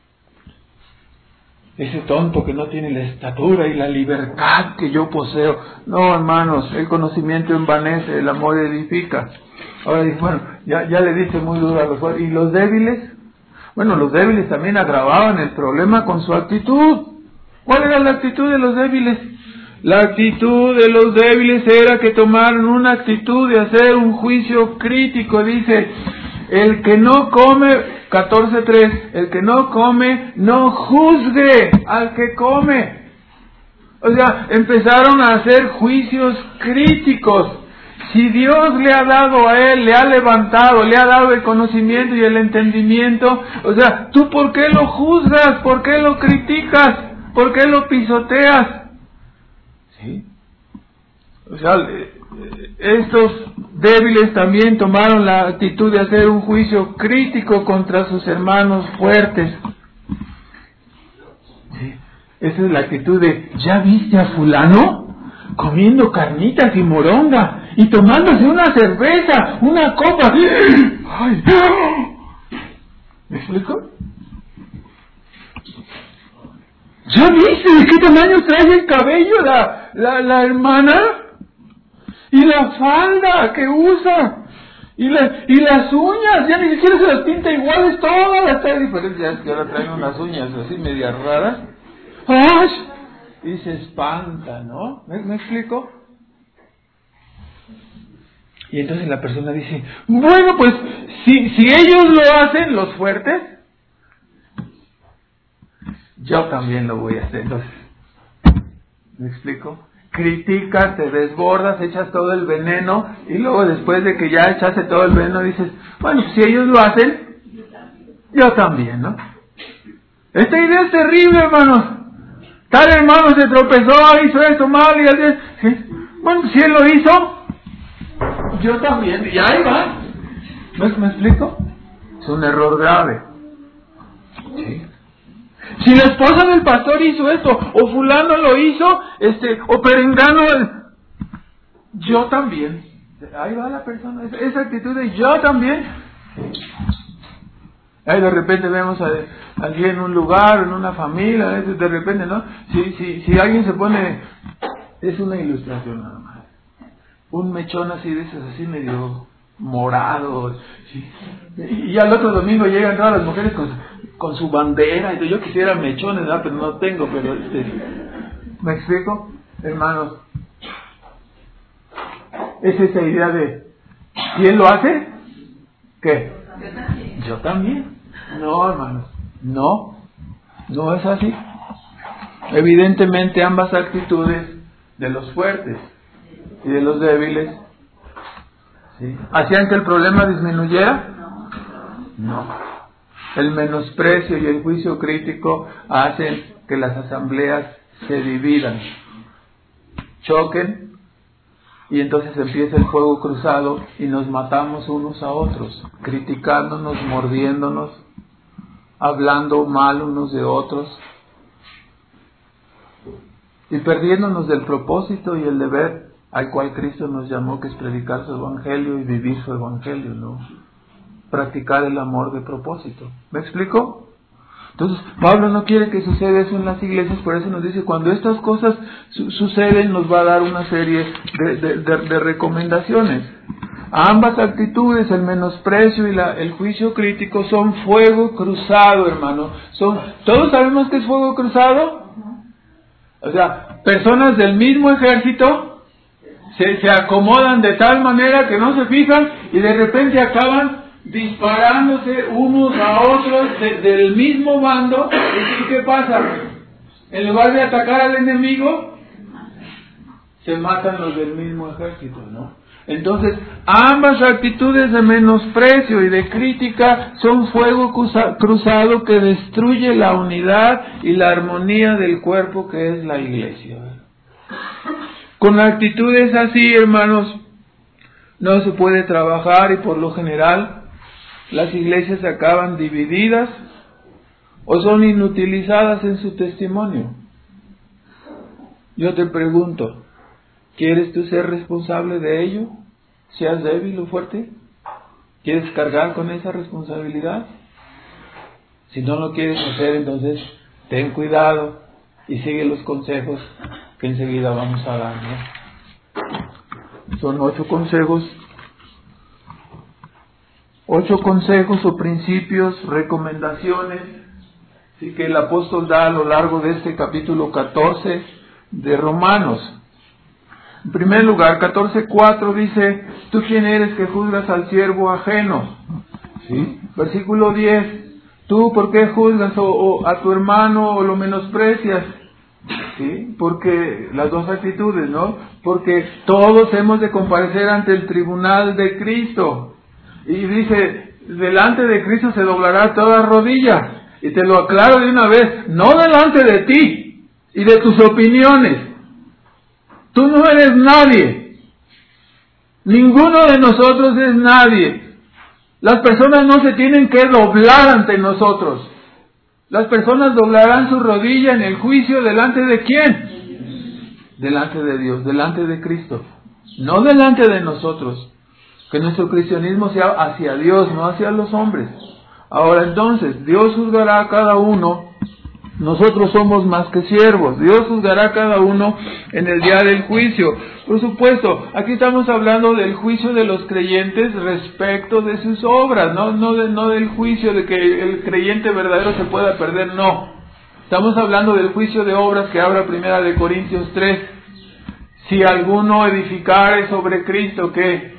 ese tonto que no tiene la estatura y la libertad que yo poseo. No, hermanos, el conocimiento envanece, el amor edifica. Ahora dice, bueno, ya, ya le dice muy duro a los fuertes. ¿Y los débiles? Bueno, los débiles también agravaban el problema con su actitud. ¿Cuál era la actitud de los débiles? La actitud de los débiles era que tomaron una actitud de hacer un juicio crítico. Dice, el que no come, catorce tres, el que no come, no juzgue al que come. O sea, empezaron a hacer juicios críticos. Si Dios le ha dado a él, le ha levantado, le ha dado el conocimiento y el entendimiento, o sea, ¿tú por qué lo juzgas? ¿Por qué lo criticas? ¿Por qué lo pisoteas? ¿Sí? O sea, estos débiles también tomaron la actitud de hacer un juicio crítico contra sus hermanos fuertes. ¿Sí? Esa es la actitud de, ¿ya viste a fulano? Comiendo carnitas y moronga y tomándose una cerveza, una copa. Ay, ¿me explico? ¿Ya viste de qué tamaño trae el cabello la, la, la hermana? Y la falda que usa. Y, la, y las uñas, ya ni siquiera se las pinta iguales, todas las trae diferentes. Ya, ya la traen unas uñas así medias raras. ¡Ay! Y se espanta, ¿no? ¿Me, ¿Me explico? Y entonces la persona dice, bueno, pues, si, si ellos lo hacen, los fuertes, yo también lo voy a hacer. Entonces, ¿me explico? Criticas, te desbordas, echas todo el veneno, y luego después de que ya echaste todo el veneno, dices, bueno, pues, si ellos lo hacen, yo también, ¿no? Esta idea es terrible, hermanos. Tal hermano se tropezó, hizo esto mal, y así, ¿sí? Bueno, si él lo hizo, yo también, y ahí va. ¿Me, ¿Me explico? Es un error grave. ¿Sí? Si la esposa del pastor hizo esto, o fulano lo hizo, este, o perengano, yo también. Ahí va la persona, esa, esa actitud de yo también. Ahí de repente vemos a alguien en un lugar, en una familia, de repente, ¿no? Si, si, si alguien se pone, es una ilustración nada más, un mechón así de esos, así medio morado, ¿sí? Y al otro domingo llegan todas las mujeres con, con su bandera, y yo quisiera mechones, ¿verdad? Pero no tengo, pero este, ¿me explico? Hermanos, es esa idea de, ¿y él lo hace? ¿Qué? Yo también. No, hermanos, no, no es así. Evidentemente ambas actitudes de los fuertes y de los débiles, ¿sí?, ¿hacían que el problema disminuyera? No. El menosprecio y el juicio crítico hacen que las asambleas se dividan, choquen, y entonces empieza el fuego cruzado y nos matamos unos a otros, criticándonos, mordiéndonos, hablando mal unos de otros y perdiéndonos del propósito y el deber al cual Cristo nos llamó, que es predicar su evangelio y vivir su evangelio, ¿no? Practicar el amor de propósito. ¿Me explico? Entonces, Pablo no quiere que suceda eso en las iglesias, por eso nos dice, cuando estas cosas su- suceden, nos va a dar una serie de, de, de, de recomendaciones. A ambas actitudes, el menosprecio y la, el juicio crítico, son fuego cruzado, hermano. Son, ¿todos sabemos qué es fuego cruzado? O sea, personas del mismo ejército se, se acomodan de tal manera que no se fijan y de repente acaban disparándose unos a otros de, del mismo bando. ¿Y qué pasa? En lugar de atacar al enemigo, se matan los del mismo ejército, ¿no? Entonces, ambas actitudes de menosprecio y de crítica son fuego cruza, cruzado que destruye la unidad y la armonía del cuerpo que es la iglesia. Con actitudes así, hermanos, no se puede trabajar, y por lo general las iglesias acaban divididas o son inutilizadas en su testimonio. Yo te pregunto, ¿quieres tú ser responsable de ello? ¿Seas débil o fuerte? ¿Quieres cargar con esa responsabilidad? Si no lo quieres hacer, entonces ten cuidado y sigue los consejos que enseguida vamos a dar, ¿no? Son ocho consejos, ocho consejos o principios, recomendaciones, sí, que el apóstol da a lo largo de este capítulo catorce de Romanos. En primer lugar, catorce cuatro dice, ¿tú quién eres que juzgas al siervo ajeno? ¿Sí? Versículo diez, ¿tú por qué juzgas o, o a tu hermano o lo menosprecias? ¿sí? Porque las dos actitudes, ¿no? Porque todos hemos de comparecer ante el tribunal de Cristo. Y dice, delante de Cristo se doblará toda rodilla. Y te lo aclaro de una vez, no delante de ti y de tus opiniones. Tú no eres nadie. Ninguno de nosotros es nadie. Las personas no se tienen que doblar ante nosotros. Las personas doblarán su rodilla en el juicio delante de ¿quién? Delante de Dios, delante de Cristo. No delante de nosotros. Que nuestro cristianismo sea hacia Dios, no hacia los hombres. Ahora entonces, Dios juzgará a cada uno. Nosotros somos más que siervos. Dios juzgará a cada uno en el día del juicio. Por supuesto, aquí estamos hablando del juicio de los creyentes respecto de sus obras, no, no, de, no del juicio de que el creyente verdadero se pueda perder, no. Estamos hablando del juicio de obras que habla Primera de Corintios tres. Si alguno edificare sobre Cristo, ¿qué?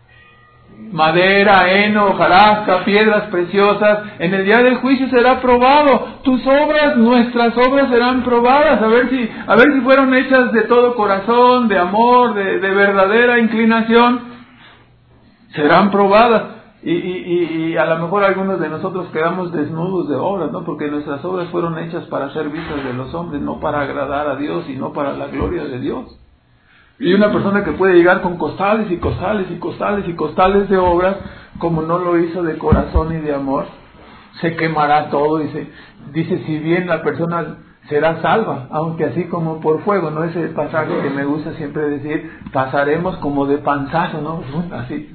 Madera, heno, hojarasca, piedras preciosas, en el día del juicio será probado. Tus obras, nuestras obras serán probadas, a ver si, a ver si fueron hechas de todo corazón, de amor, de, de verdadera inclinación, serán probadas. Y, y, y, y a lo mejor algunos de nosotros quedamos desnudos de obras, ¿no? Porque nuestras obras fueron hechas para ser vistas de los hombres, no para agradar a Dios y no para la gloria de Dios. Y una persona que puede llegar con costales y costales y costales y costales de obras, como no lo hizo de corazón y de amor, se quemará todo. Dice, dice si bien la persona será salva, aunque así como por fuego, ¿no? Ese pasaje que me gusta siempre decir, pasaremos como de panzazo, ¿no? Así.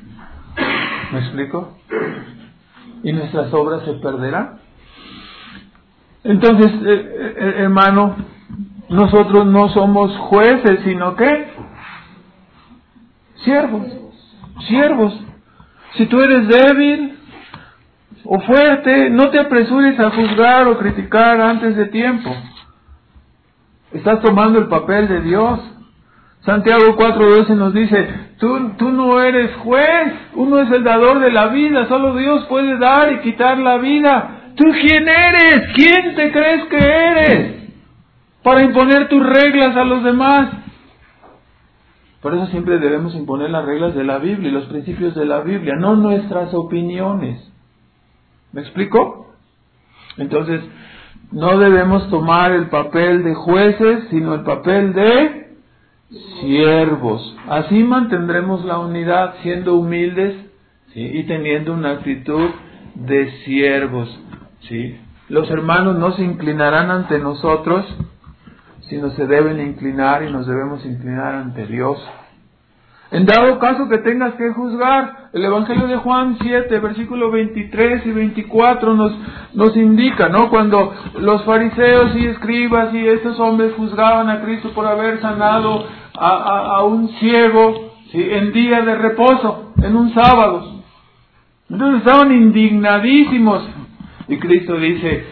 ¿Me explico? Y nuestras obras se perderán. Entonces, eh, eh, hermano, nosotros no somos jueces, sino que siervos, siervos. Si tú eres débil o fuerte, no te apresures a juzgar o criticar antes de tiempo. Estás tomando el papel de Dios. Santiago cuatro doce nos dice, tú, tú no eres juez, uno es el dador de la vida, solo Dios puede dar y quitar la vida. ¿Tú quién eres? ¿Quién te crees que eres para imponer tus reglas a los demás? Por eso siempre debemos imponer las reglas de la Biblia y los principios de la Biblia, no nuestras opiniones. ¿Me explico? Entonces, no debemos tomar el papel de jueces, sino el papel de siervos. Así mantendremos la unidad, siendo humildes, ¿sí? Y teniendo una actitud de siervos, ¿sí? Los hermanos no se inclinarán ante nosotros, sino se deben inclinar y nos debemos inclinar ante Dios. En dado caso que tengas que juzgar, el Evangelio de Juan siete, versículos veintitrés y veinticuatro nos, nos indica, ¿no? Cuando los fariseos y escribas y estos hombres juzgaban a Cristo por haber sanado a, a, a un ciego, ¿sí? En día de reposo, en un sábado. Entonces estaban indignadísimos. Y Cristo dice,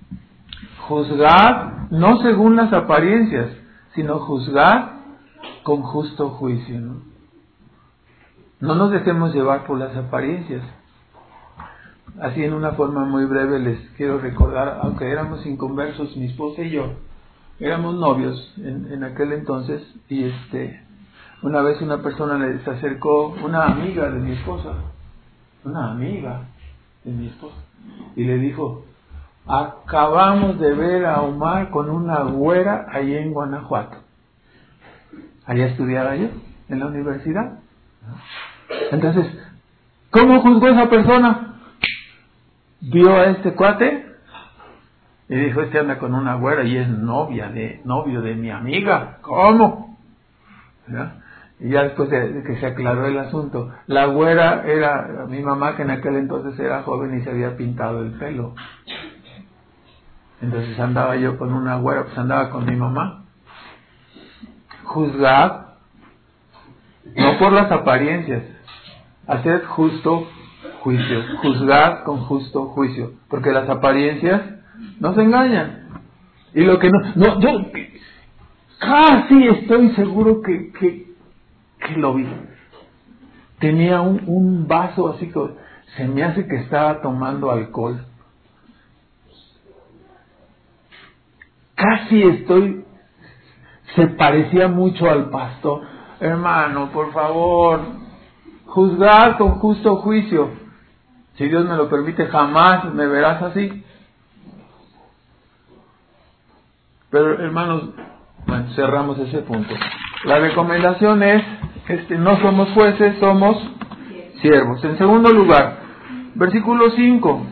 juzgad no según las apariencias, sino juzgad con justo juicio, ¿no? No nos dejemos llevar por las apariencias. Así en una forma muy breve les quiero recordar, aunque éramos inconversos, mi esposa y yo, éramos novios en, en aquel entonces, y este, una vez una persona le se acercó, una amiga de mi esposa, una amiga de mi esposa, y le dijo, acabamos de ver a Omar con una güera allí en Guanajuato. Allá estudiaba yo, en la universidad. Entonces, ¿cómo juzgó esa persona? Vio a este cuate y dijo, este anda con una güera y es novia de, novio de mi amiga. ¿Cómo? ¿Ya? Y ya después de, de que se aclaró el asunto, la güera era mi mamá, que en aquel entonces era joven y se había pintado el pelo. Entonces andaba yo con una güera, pues andaba con mi mamá. Juzgad no por las apariencias, haced justo juicio, juzgad con justo juicio, porque las apariencias nos engañan. Y lo que no, no yo casi estoy seguro que, que, que lo vi. Tenía un, un vaso así que se me hace que estaba tomando alcohol. Casi estoy se parecía mucho al pastor. Hermano, por favor, juzgar con justo juicio. Si Dios me lo permite, jamás me verás así. Pero hermanos, bueno, cerramos ese punto. La recomendación es, este, no somos jueces, somos siervos. En segundo lugar, versículo cinco.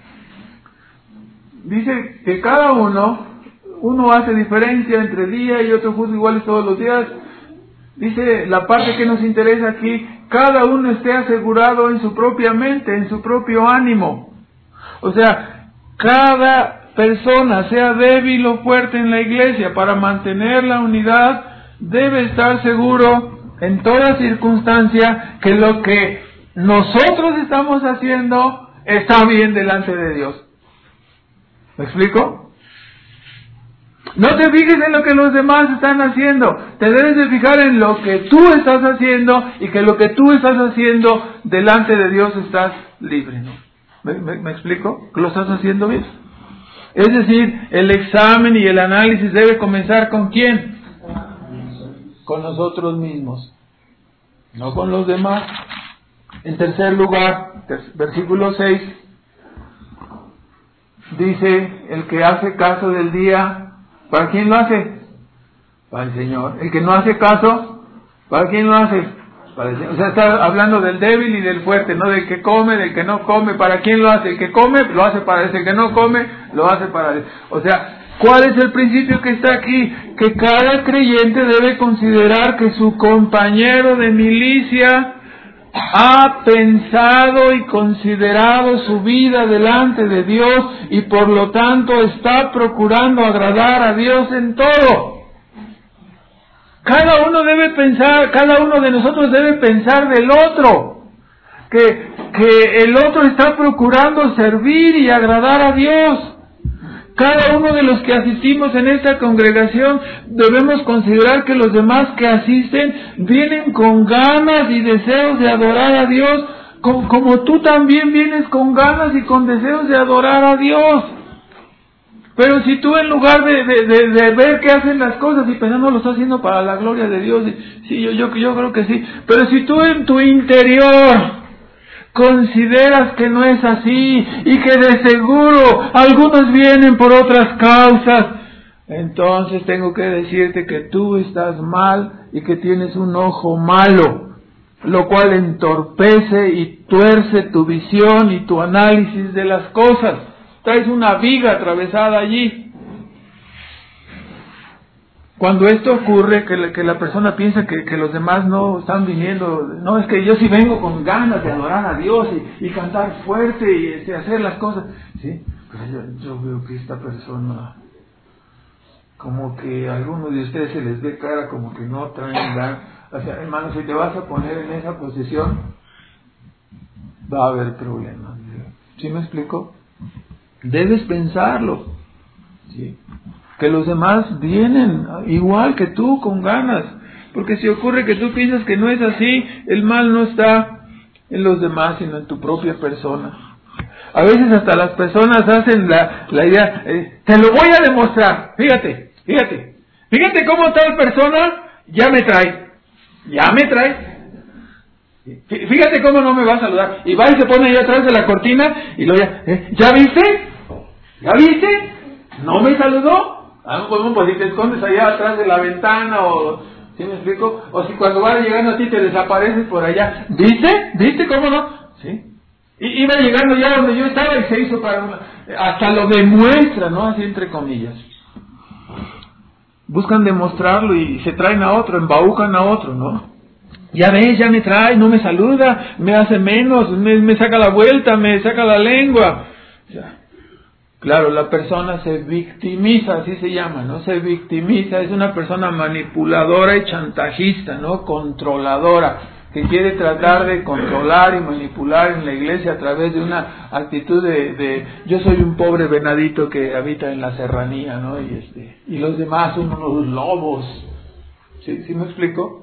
Dice que cada uno, uno hace diferencia entre día y otro juzga iguales todos los días. Dice la parte que nos interesa aquí, cada uno esté asegurado en su propia mente, en su propio ánimo. O sea, cada persona, sea débil o fuerte en la iglesia, para mantener la unidad, debe estar seguro en toda circunstancia que lo que nosotros estamos haciendo está bien delante de Dios. ¿Me explico? No te fijes en lo que los demás están haciendo, te debes de fijar en lo que tú estás haciendo, y que lo que tú estás haciendo delante de Dios estás libre, ¿no? ¿Me, me, me explico? ¿Lo estás haciendo bien? Es decir, el examen y el análisis debe comenzar ¿con quién? Con nosotros mismos, no con los demás. En tercer lugar, versículo seis, dice, el que hace caso del día, ¿para quién lo hace? Para el Señor. El que no hace caso, ¿para quién lo hace? Para el Señor. O sea, está hablando del débil y del fuerte, no del que come, del que no come. ¿Para quién lo hace? El que come, lo hace para ese. El que no come, lo hace para él. O sea, ¿cuál es el principio que está aquí? Que cada creyente debe considerar que su compañero de milicia ha pensado y considerado su vida delante de Dios, y por lo tanto está procurando agradar a Dios en todo. Cada uno debe pensar, cada uno de nosotros debe pensar del otro, que, que el otro está procurando servir y agradar a Dios. Cada uno de los que asistimos en esta congregación debemos considerar que los demás que asisten vienen con ganas y deseos de adorar a Dios, como, como tú también vienes con ganas y con deseos de adorar a Dios. Pero si tú, en lugar de, de, de, de ver que hacen las cosas y pensando lo estás haciendo para la gloria de Dios, sí, yo, yo, yo creo que sí, pero si tú en tu interior consideras que no es así, y que de seguro algunos vienen por otras causas, entonces tengo que decirte que tú estás mal y que tienes un ojo malo, lo cual entorpece y tuerce tu visión y tu análisis de las cosas. Traes una viga atravesada allí. Cuando esto ocurre, que la, que la persona piensa que, que los demás no están viniendo, no, es que yo sí vengo con ganas de adorar a Dios y, y cantar fuerte y este, hacer las cosas, ¿sí? Pero yo, yo veo que esta persona, como que a algunos de ustedes se les ve cara como que no traen ganas. O sea, hermano, si te vas a poner en esa posición, va a haber problemas. ¿Sí me explico? Debes pensarlo, ¿sí? Que los demás vienen igual que tú, con ganas. Porque si ocurre que tú piensas que no es así, el mal no está en los demás, sino en tu propia persona. A veces hasta las personas hacen la, la idea, eh, te lo voy a demostrar, fíjate, fíjate, fíjate cómo tal persona ya me trae, ya me trae. Fíjate cómo no me va a saludar. Y va y se pone ahí atrás de la cortina y lo ya, ¿eh? ¿Ya viste? ¿Ya viste? ¿No me saludó? Ah, pues, pues si te escondes allá atrás de la ventana, o ¿sí me explico? O si cuando va llegando a ti te desapareces por allá. ¿Viste? ¿Viste cómo no? Sí. Y iba llegando ya donde yo estaba y se hizo para una... Hasta lo demuestra, ¿no? Así entre comillas. Buscan demostrarlo y se traen a otro, embaucan a otro, ¿no? Ya ves, ya me trae, no me saluda, me hace menos, me, me saca la vuelta, me saca la lengua. O sea, claro, la persona se victimiza, así se llama, ¿no? Se victimiza, es una persona manipuladora y chantajista, ¿no? Controladora, que quiere tratar de controlar y manipular en la iglesia a través de una actitud de, de yo soy un pobre venadito que habita en la serranía, ¿no? Y este y los demás son unos lobos. ¿Sí, sí me explico?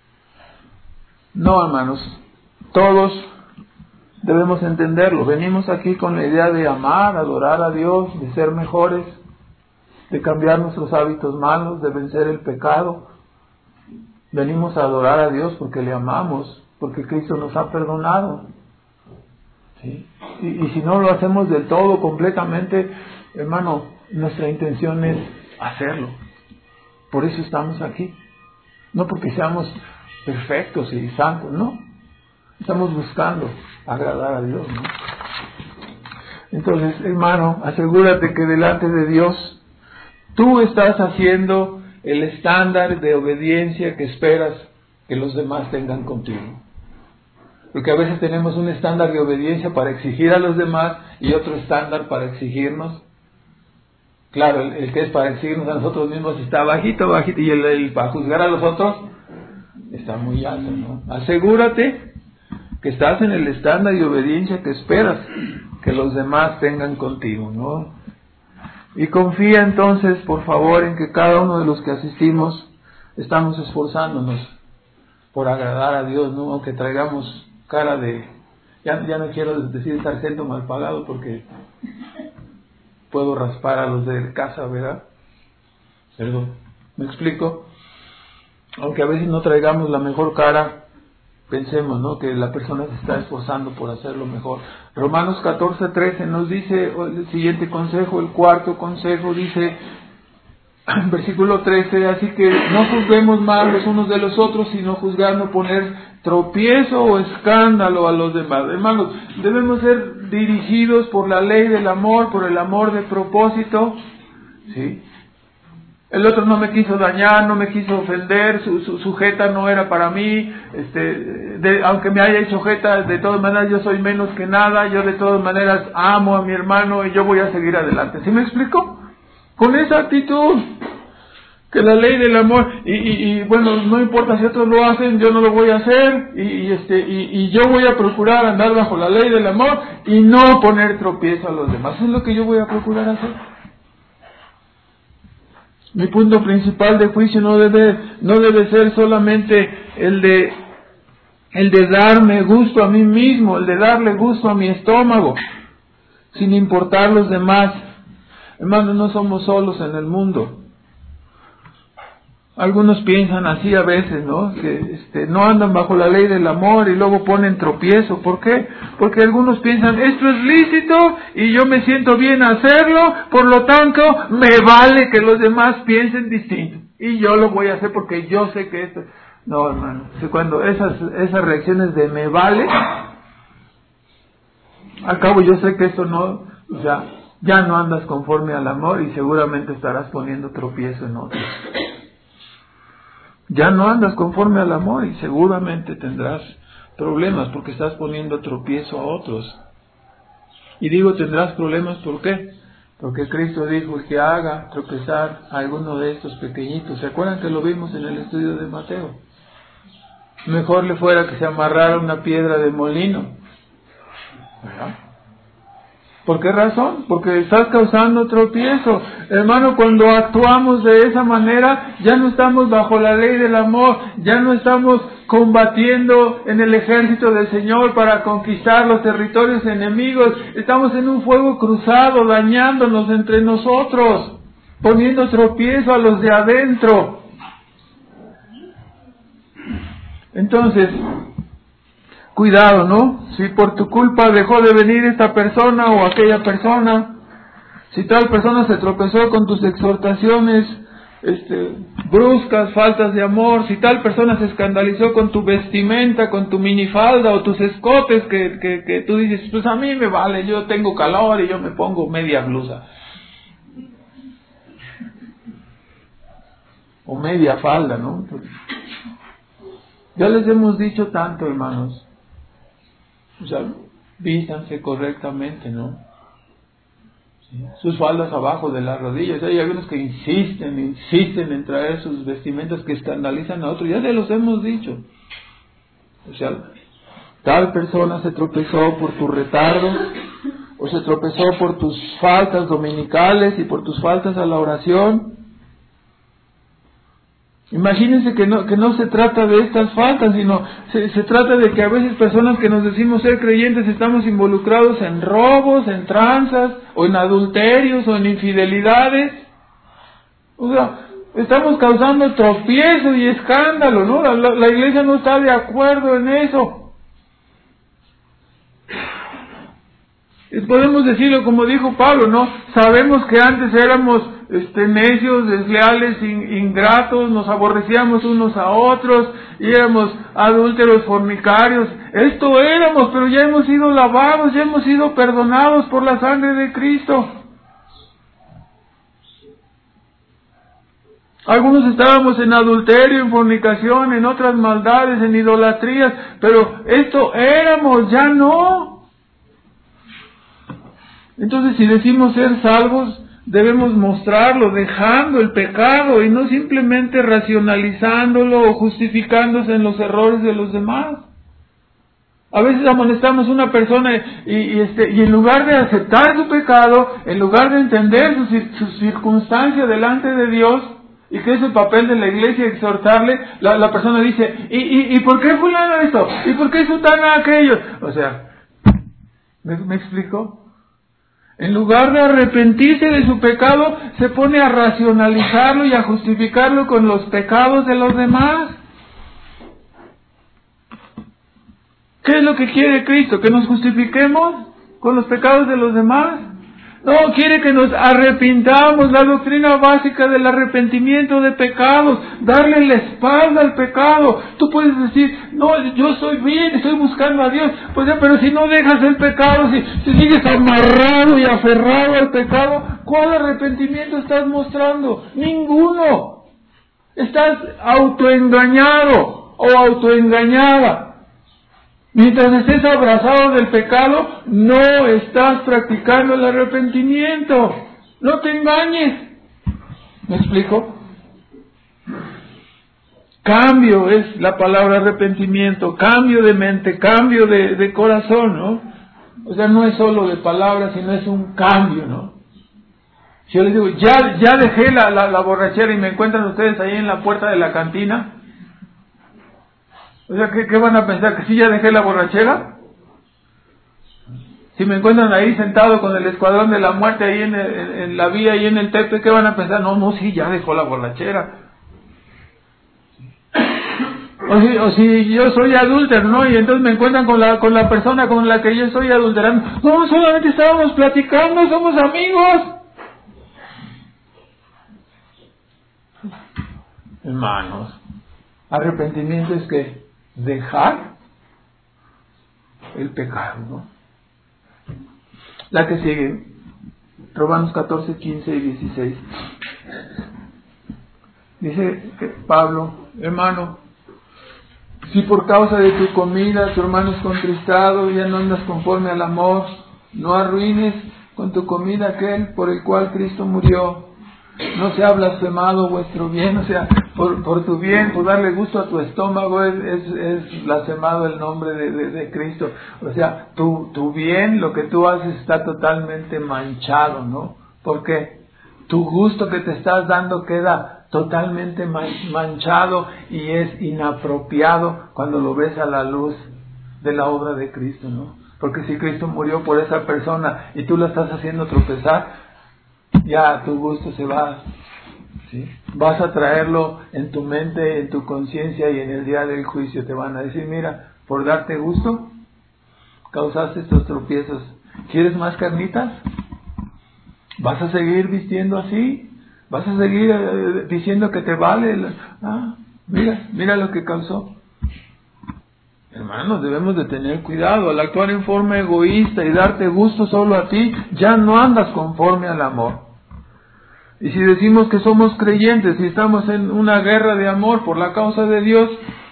No, hermanos, todos debemos entenderlo. Venimos aquí con la idea de amar, adorar a Dios, de ser mejores. de cambiar nuestros hábitos malos, de vencer el pecado. Venimos a adorar a Dios porque le amamos, porque Cristo nos ha perdonado. ¿Sí? Y, y si no lo hacemos del todo, completamente, hermano, nuestra intención es hacerlo. Por eso estamos aquí. No porque seamos perfectos y santos, no. Estamos buscando agradar a Dios, ¿no? Entonces, hermano, asegúrate que delante de Dios tú estás haciendo el estándar de obediencia que esperas que los demás tengan contigo. Porque a veces tenemos un estándar de obediencia para exigir a los demás y otro estándar para exigirnos. Claro, el, el que es para exigirnos a nosotros mismos está bajito, bajito, y el, el para juzgar a los otros está muy alto, ¿no? Asegúrate que estás en el estándar de obediencia que esperas que los demás tengan contigo, ¿no? Y confía entonces, por favor, en que cada uno de los que asistimos estamos esforzándonos por agradar a Dios, ¿no? Aunque traigamos cara de... Ya, ya no quiero decir sargento mal pagado porque puedo raspar a los de casa, ¿verdad? Perdón, ¿me explico? Aunque a veces no traigamos la mejor cara, pensemos, ¿no?, que la persona se está esforzando por hacerlo mejor. Romanos catorce trece nos dice el siguiente consejo, el cuarto consejo, dice, versículo trece, así que no juzguemos mal los unos de los otros, sino juzgar, no poner tropiezo o escándalo a los demás. Hermanos, debemos ser dirigidos por la ley del amor, por el amor de propósito, ¿sí? El otro no me quiso dañar, no me quiso ofender, su, su, su jeta no era para mí, este, de, aunque me haya hecho jeta, de todas maneras yo soy menos que nada, yo de todas maneras amo a mi hermano y yo voy a seguir adelante. ¿Sí me explico? Con esa actitud, que la ley del amor, y, y, y bueno, no importa si otros lo hacen, yo no lo voy a hacer, y, y este y, y yo voy a procurar andar bajo la ley del amor y no poner tropiezo a los demás. Eso es lo que yo voy a procurar hacer. Mi punto principal de juicio no debe, no debe ser solamente el de, el de darme gusto a mí mismo, el de darle gusto a mi estómago, sin importar los demás. Hermanos, no somos solos en el mundo. Algunos piensan así a veces, ¿no? Que este, no andan bajo la ley del amor y luego ponen tropiezo. ¿Por qué? Porque algunos piensan, esto es lícito y yo me siento bien hacerlo, por lo tanto, me vale que los demás piensen distinto. Y yo lo voy a hacer porque yo sé que esto... No, hermano, cuando esas, esas reacciones de me vale, al cabo yo sé que esto no... Ya, ya no andas conforme al amor y seguramente estarás poniendo tropiezo en otros. Ya no andas conforme al amor y seguramente tendrás problemas porque estás poniendo tropiezo a otros. Y digo tendrás problemas, ¿por qué? Porque Cristo dijo, el que haga tropezar a alguno de estos pequeñitos. ¿Se acuerdan que lo vimos en el estudio de Mateo? Mejor le fuera que se amarrara una piedra de molino, ¿verdad? ¿Por qué razón? Porque estás causando tropiezo. Hermano, cuando actuamos de esa manera, ya no estamos bajo la ley del amor, ya no estamos combatiendo en el ejército del Señor para conquistar los territorios enemigos. Estamos en un fuego cruzado, dañándonos entre nosotros, poniendo tropiezo a los de adentro. Entonces, cuidado, ¿no? Si por tu culpa dejó de venir esta persona o aquella persona, si tal persona se tropezó con tus exhortaciones este, bruscas, faltas de amor, si tal persona se escandalizó con tu vestimenta, con tu minifalda o tus escotes que, que, que tú dices, pues a mí me vale, yo tengo calor y yo me pongo media blusa o media falda, ¿no? Ya les hemos dicho tanto, hermanos. O sea, vístanse correctamente, ¿no? Sí. Sus faldas abajo de las rodillas. Hay algunos que insisten, insisten en traer sus vestimentas que escandalizan a otros. Ya se los hemos dicho. O sea, tal persona se tropezó por tu retardo, o se tropezó por tus faltas dominicales y por tus faltas a la oración. Imagínense que no, que no se trata de estas faltas, sino se, se trata de que a veces personas que nos decimos ser creyentes estamos involucrados en robos, en tranzas, o en adulterios, o en infidelidades. O sea, estamos causando tropiezo y escándalo, ¿no? La, la, la iglesia no está de acuerdo en eso. Y podemos decirlo como dijo Pablo, ¿no? Sabemos que antes éramos este, necios, desleales, in, ingratos, nos aborrecíamos unos a otros, y éramos adúlteros, fornicarios. Esto éramos, pero ya hemos sido lavados, ya hemos sido perdonados por la sangre de Cristo. Algunos estábamos en adulterio, en fornicación, en otras maldades, en idolatrías, pero esto éramos, ya no. Entonces, si decimos ser salvos, debemos mostrarlo, dejando el pecado y no simplemente racionalizándolo o justificándose en los errores de los demás. A veces amonestamos a una persona y, y, este, y en lugar de aceptar su pecado, en lugar de entender su, su circunstancia delante de Dios, y que es el papel de la iglesia exhortarle, la, la persona dice, ¿y, y, ¿y por qué fulano esto? ¿Y por qué sutana aquello? O sea, ¿me, me explico? En lugar de arrepentirse de su pecado, se pone a racionalizarlo y a justificarlo con los pecados de los demás. ¿Qué es lo que quiere Cristo? ¿Que nos justifiquemos con los pecados de los demás? No, quiere que nos arrepintamos, la doctrina básica del arrepentimiento de pecados, darle la espalda al pecado. Tú puedes decir, no, yo soy bien, estoy buscando a Dios. Pues ya, pero si no dejas el pecado, si, si sigues amarrado y aferrado al pecado, ¿cuál arrepentimiento estás mostrando? Ninguno. Estás autoengañado o autoengañada. Mientras estés abrazado del pecado, no estás practicando el arrepentimiento. No te engañes. ¿Me explico? Cambio es la palabra arrepentimiento, cambio de mente, cambio de, de corazón, ¿no? O sea, no es solo de palabras, sino es un cambio, ¿no? Si yo les digo, ya, ya dejé la, la, la borrachera y me encuentran ustedes ahí en la puerta de la cantina, o sea, ¿qué, ¿qué van a pensar? ¿Que sí ya dejé la borrachera? Si me encuentran ahí sentado con el escuadrón de la muerte ahí en, el, en, en la vía, ahí en el Tepe, ¿qué van a pensar? No, no, sí, ya dejó la borrachera. O si, o si yo soy adúltero, ¿no? Y entonces me encuentran con la, con la persona con la que yo estoy adulterando. No, solamente estábamos platicando, somos amigos. Hermanos, arrepentimiento es que dejar el pecado, ¿no? La que sigue, Romanos catorce, quince y dieciséis. Dice que Pablo, hermano, si por causa de tu comida tu hermano es contristado y ya no andas conforme al amor, no arruines con tu comida aquel por el cual Cristo murió. No sea blasfemado vuestro bien, o sea, por, por tu bien, por darle gusto a tu estómago, es, es, es blasfemado el nombre de, de, de Cristo. O sea, tu, tu bien, lo que tú haces está totalmente manchado, ¿no? Porque tu gusto que te estás dando queda totalmente manchado y es inapropiado cuando lo ves a la luz de la obra de Cristo, ¿no? Porque si Cristo murió por esa persona y tú la estás haciendo tropezar, ya tu gusto se va, ¿sí? Vas a traerlo en tu mente, en tu conciencia, y en el día del juicio te van a decir, mira, por darte gusto causaste estos tropiezos. ¿Quieres más carnitas? ¿Vas a seguir vistiendo así? ¿Vas a seguir eh, diciendo que te vale? El... Ah, mira, mira lo que causó. Hermanos, debemos de tener cuidado. Al actuar en forma egoísta y darte gusto solo a ti, ya no andas conforme al amor. Y si decimos que somos creyentes y estamos en una guerra de amor por la causa de Dios,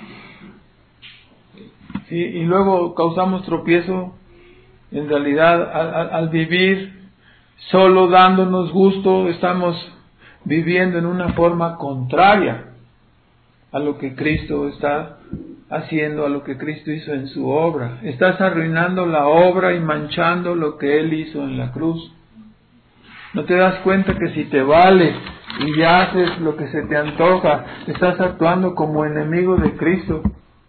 ¿sí? Y luego causamos tropiezo, en realidad al, al, al vivir solo dándonos gusto, estamos viviendo en una forma contraria a lo que Cristo está haciendo, a lo que Cristo hizo en su obra. Estás arruinando la obra y manchando lo que Él hizo en la cruz. ¿No te das cuenta que si te vale y haces lo que se te antoja, estás actuando como enemigo de Cristo?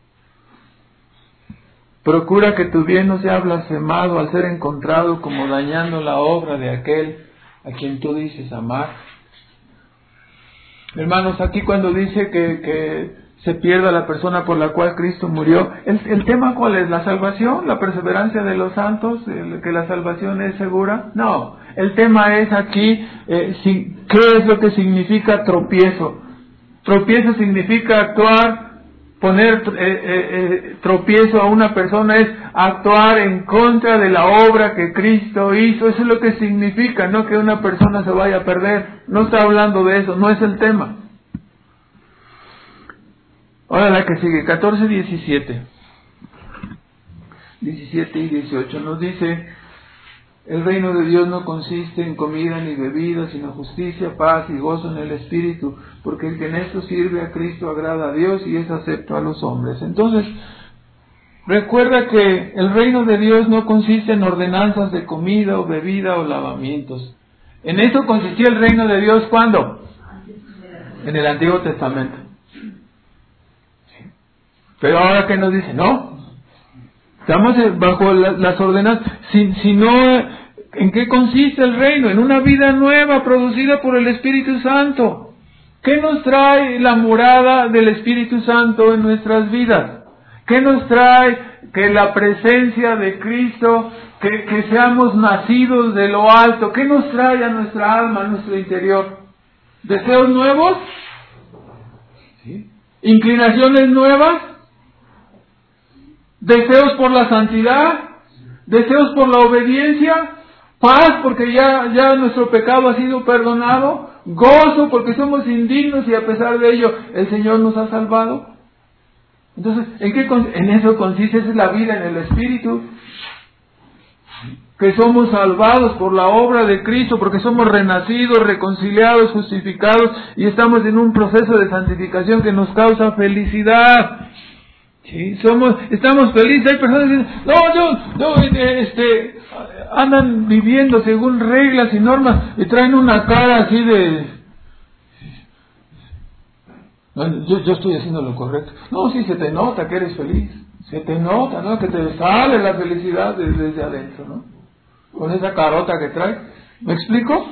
Procura que tu bien no sea blasfemado al ser encontrado como dañando la obra de aquel a quien tú dices amar. Hermanos, aquí cuando dice que, que se pierda la persona por la cual Cristo murió, ¿el, el tema cuál es? ¿La salvación? ¿La perseverancia de los santos? El, ¿Que la salvación es segura? No, el tema es aquí, eh, si, ¿qué es lo que significa tropiezo? Tropiezo significa actuar, poner eh, eh, eh, tropiezo a una persona es actuar en contra de la obra que Cristo hizo. Eso es lo que significa, no que una persona se vaya a perder. No está hablando de eso, no es el tema. Ahora la que sigue, catorce, diecisiete. diecisiete y dieciocho nos dice: el reino de Dios no consiste en comida ni bebida, sino justicia, paz y gozo en el Espíritu, porque el que en esto sirve a Cristo agrada a Dios y es acepto a los hombres. Entonces, recuerda que el reino de Dios no consiste en ordenanzas de comida o bebida o lavamientos. En eso consistía el reino de Dios, ¿cuándo? En el Antiguo Testamento. Pero ahora, ¿qué nos dice? No. Estamos bajo la, las ordenanzas. Si, si no, ¿en qué consiste el reino? En una vida nueva producida por el Espíritu Santo. ¿Qué nos trae la morada del Espíritu Santo en nuestras vidas? ¿Qué nos trae que la presencia de Cristo, que, que seamos nacidos de lo alto? ¿Qué nos trae a nuestra alma, a nuestro interior? ¿Deseos nuevos? ¿Sí? ¿Inclinaciones nuevas? ¿Deseos por la santidad? ¿Deseos por la obediencia? ¿Paz porque ya, ya nuestro pecado ha sido perdonado? ¿Gozo porque somos indignos y a pesar de ello el Señor nos ha salvado? Entonces, ¿en qué en eso consiste? Esa es la vida en el Espíritu. Que somos salvados por la obra de Cristo, porque somos renacidos, reconciliados, justificados y estamos en un proceso de santificación que nos causa felicidad. Sí, somos, estamos felices. Hay personas que dicen, no, yo, no, este, andan viviendo según reglas y normas y traen una cara así de, no, yo, yo estoy haciendo lo correcto. No, sí, se te nota que eres feliz, se te nota, ¿no? Que te sale la felicidad desde, desde adentro, ¿no? Con esa carota que trae. ¿Me explico?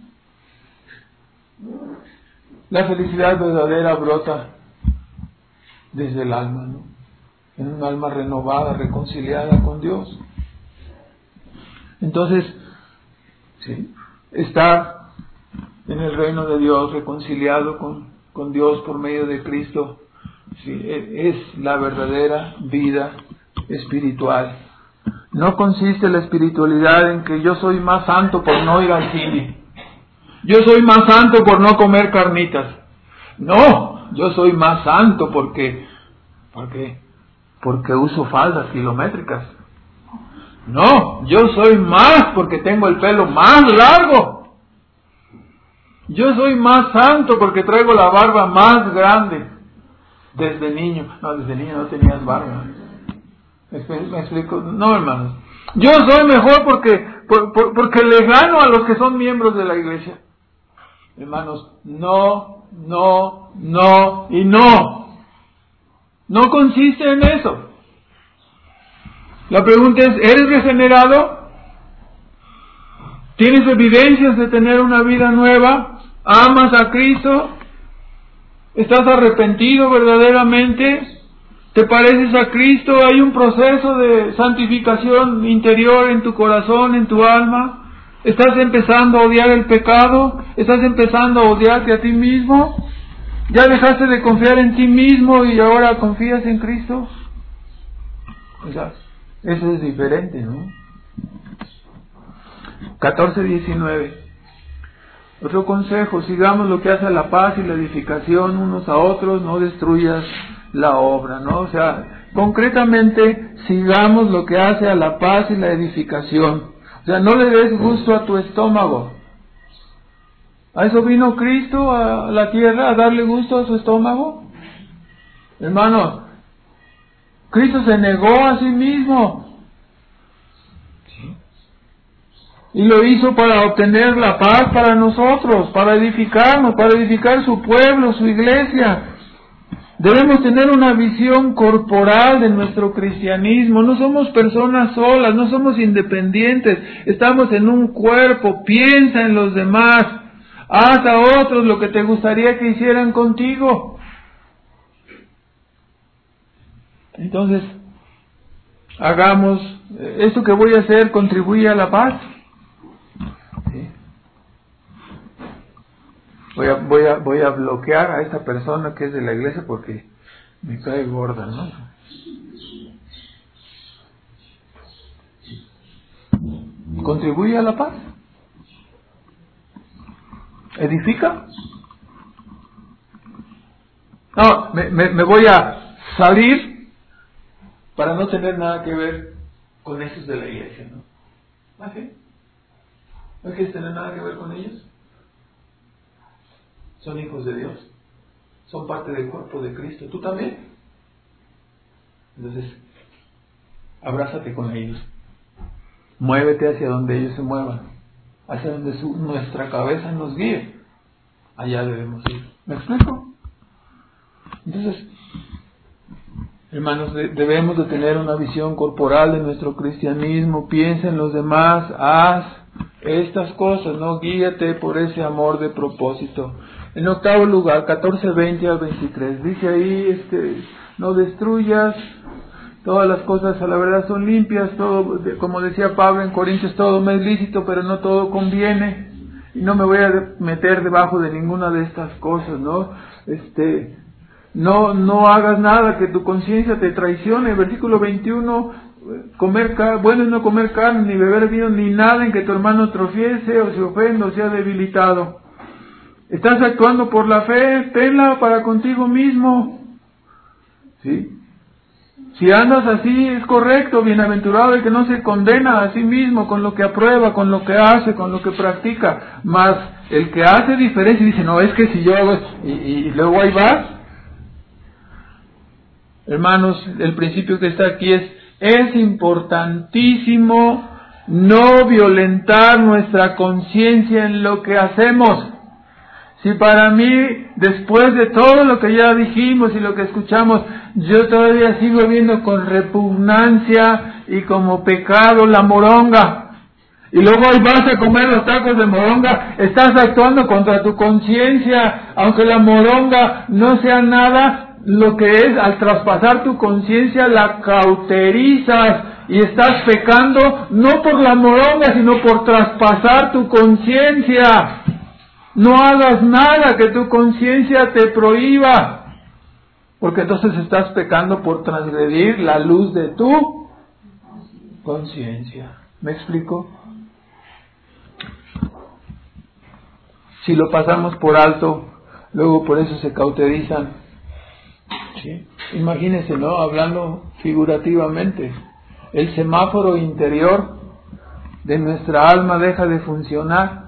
La felicidad verdadera brota desde el alma, ¿no? En un alma renovada, reconciliada con Dios. Entonces, ¿sí? Estar en el reino de Dios, reconciliado con, con Dios por medio de Cristo, ¿sí? Es la verdadera vida espiritual. No consiste la espiritualidad en que yo soy más santo por no ir al cine. Yo soy más santo por no comer carnitas. No, yo soy más santo porque, porque porque uso faldas kilométricas. No, yo soy más porque tengo el pelo más largo. Yo soy más santo porque traigo la barba más grande. Desde niño. No, desde niño no tenías barba. ¿Me explico? No, hermanos. Yo soy mejor porque, por, por, porque le gano a los que son miembros de la iglesia. Hermanos, no, no, no y no. No consiste en eso. La pregunta es, ¿eres regenerado? ¿Tienes evidencias de tener una vida nueva? ¿Amas a Cristo? ¿Estás arrepentido verdaderamente? ¿Te pareces a Cristo? ¿Hay un proceso de santificación interior en tu corazón, en tu alma? ¿Estás empezando a odiar el pecado? ¿Estás empezando a odiarte a ti mismo? ¿Ya dejaste de confiar en ti mismo y ahora confías en Cristo? O sea, eso es diferente, ¿no? catorce diecinueve. Otro consejo: sigamos lo que hace a la paz y la edificación unos a otros, no destruyas la obra, ¿no? O sea, concretamente, sigamos lo que hace a la paz y la edificación. O sea, no le des gusto a tu estómago. ¿A eso vino Cristo a la tierra, a darle gusto a su estómago? Hermano, Cristo se negó a sí mismo. ¿Sí? Y lo hizo para obtener la paz para nosotros, para edificarnos, para edificar su pueblo, su iglesia. Debemos tener una visión corporal de nuestro cristianismo. No somos personas solas, no somos independientes. Estamos en un cuerpo. Piensa en los demás. Haz a otros lo que te gustaría que hicieran contigo. Entonces, hagamos, esto que voy a hacer contribuye a la paz. ¿Sí? Voy a, voy a, voy a bloquear a esta persona que es de la iglesia porque me cae gorda, ¿no? ¿Contribuye a la paz? ¿Edifica? No, me, me, me voy a salir para no tener nada que ver con esos de la iglesia, ¿no? ¿Ah, sí? ¿No quieres tener nada que ver con ellos? Son hijos de Dios, son parte del cuerpo de Cristo, ¿tú también? Entonces, abrázate con ellos, muévete hacia donde ellos se muevan, hacia donde su, nuestra cabeza nos guíe, allá debemos ir. ¿Me explico? Entonces, hermanos, de, debemos de tener una visión corporal de nuestro cristianismo. Piensa en los demás, haz estas cosas, no guíate por ese amor de propósito. En octavo lugar, catorce, veinte al veintitrés, dice ahí, este, no destruyas, todas las cosas a la verdad son limpias, todo, como decía Pablo en Corintios, todo me es lícito, pero no todo conviene, y no me voy a meter debajo de ninguna de estas cosas, ¿no? Este, no, no hagas nada que tu conciencia te traicione. Versículo veintiuno, comer car- bueno es no comer carne, ni beber vino, ni nada en que tu hermano tropiece, o se ofenda, o sea debilitado. Estás actuando por la fe, tenla para contigo mismo. ¿Sí? Si andas así es correcto, bienaventurado el que no se condena a sí mismo con lo que aprueba, con lo que hace, con lo que practica. Mas el que hace diferencia y dice, no, es que si yo hago esto, y, y luego ahí vas. Hermanos, el principio que está aquí es, es importantísimo no violentar nuestra conciencia en lo que hacemos. Si para mí, después de todo lo que ya dijimos y lo que escuchamos, yo todavía sigo viendo con repugnancia y como pecado la moronga, y luego ahí vas a comer los tacos de moronga, estás actuando contra tu conciencia, aunque la moronga no sea nada, lo que es, al traspasar tu conciencia la cauterizas y estás pecando no por la moronga, sino por traspasar tu conciencia. No hagas nada que tu conciencia te prohíba, porque entonces estás pecando por transgredir la luz de tu conciencia. ¿Me explico? Si lo pasamos por alto, luego por eso se cauterizan. ¿Sí? Imagínense, ¿no? Hablando figurativamente, el semáforo interior de nuestra alma deja de funcionar.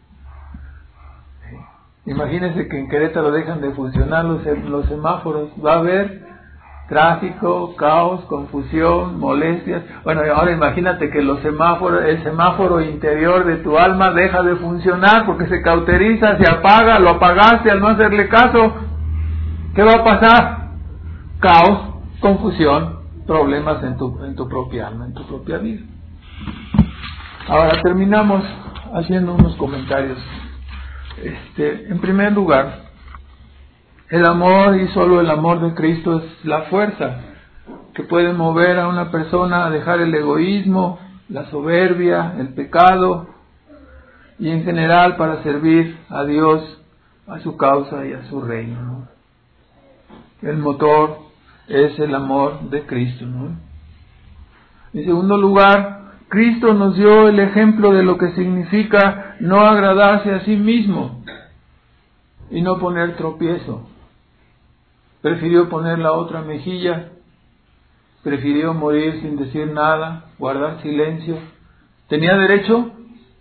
Imagínense que en Querétaro dejan de funcionar los, los semáforos. Va a haber tráfico, caos, confusión, molestias. Bueno, ahora imagínate que los semáforos, el semáforo interior de tu alma deja de funcionar porque se cauteriza, se apaga, lo apagaste al no hacerle caso. ¿Qué va a pasar? Caos, confusión, problemas en tu, en tu propia alma, en tu propia vida. Ahora terminamos haciendo unos comentarios. Este, en primer lugar, el amor y solo el amor de Cristo es la fuerza que puede mover a una persona a dejar el egoísmo, la soberbia, el pecado y en general para servir a Dios, a su causa y a su reino, ¿no? El motor es el amor de Cristo, ¿no? En segundo lugar, Cristo nos dio el ejemplo de lo que significa no agradarse a sí mismo y no poner tropiezo. Prefirió poner la otra mejilla, prefirió morir sin decir nada, guardar silencio. ¿Tenía derecho?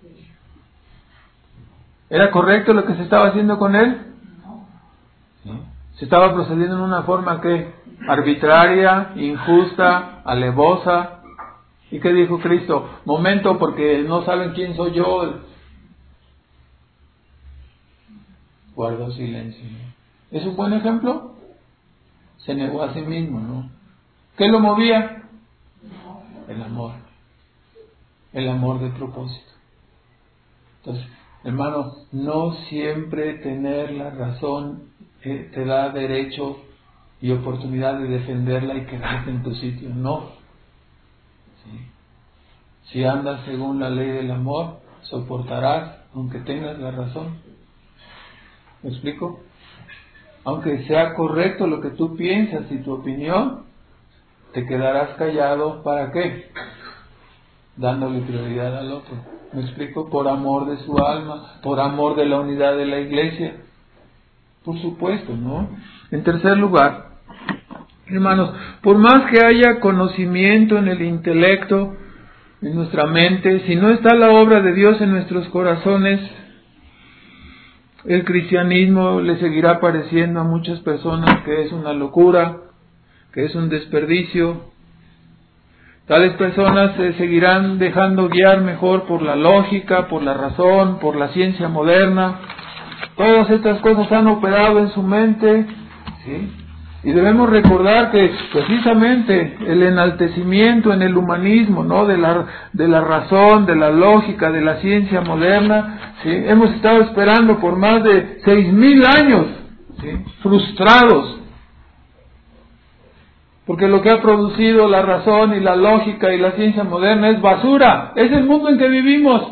¿Era correcto lo que se estaba haciendo con él? ¿Sí? Se estaba procediendo en una forma que arbitraria, injusta, alevosa. ¿Y qué dijo Cristo? Momento, porque no saben quién soy yo. Guardó silencio, ¿no? ¿Es un buen ejemplo? Se negó a sí mismo, ¿no? ¿Qué lo movía? El amor. El amor de propósito. Entonces, Hermano, no siempre tener la razón eh, te da derecho y oportunidad de defenderla y quedarte en tu sitio. No. ¿Sí? Si andas según la ley del amor, soportarás aunque tengas la razón. ¿Me explico? Aunque sea correcto lo que tú piensas y tu opinión, te quedarás callado. ¿Para qué? Dándole prioridad al otro. ¿Me explico? Por amor de su alma, por amor de la unidad de la iglesia. Por supuesto, ¿no? En tercer lugar, hermanos, por más que haya conocimiento en el intelecto, en nuestra mente, si no está la obra de Dios en nuestros corazones, el cristianismo le seguirá pareciendo a muchas personas que es una locura, que es un desperdicio. Tales personas se seguirán dejando guiar mejor por la lógica, por la razón, por la ciencia moderna. Todas estas cosas han operado en su mente, ¿sí? Y debemos recordar que precisamente el enaltecimiento en el humanismo, ¿no? de la de la razón, de la lógica, de la ciencia moderna, ¿sí? Hemos estado esperando por más de seis mil años, ¿sí? Frustrados, porque lo que ha producido la razón y la lógica y la ciencia moderna es basura. Es el mundo en que vivimos.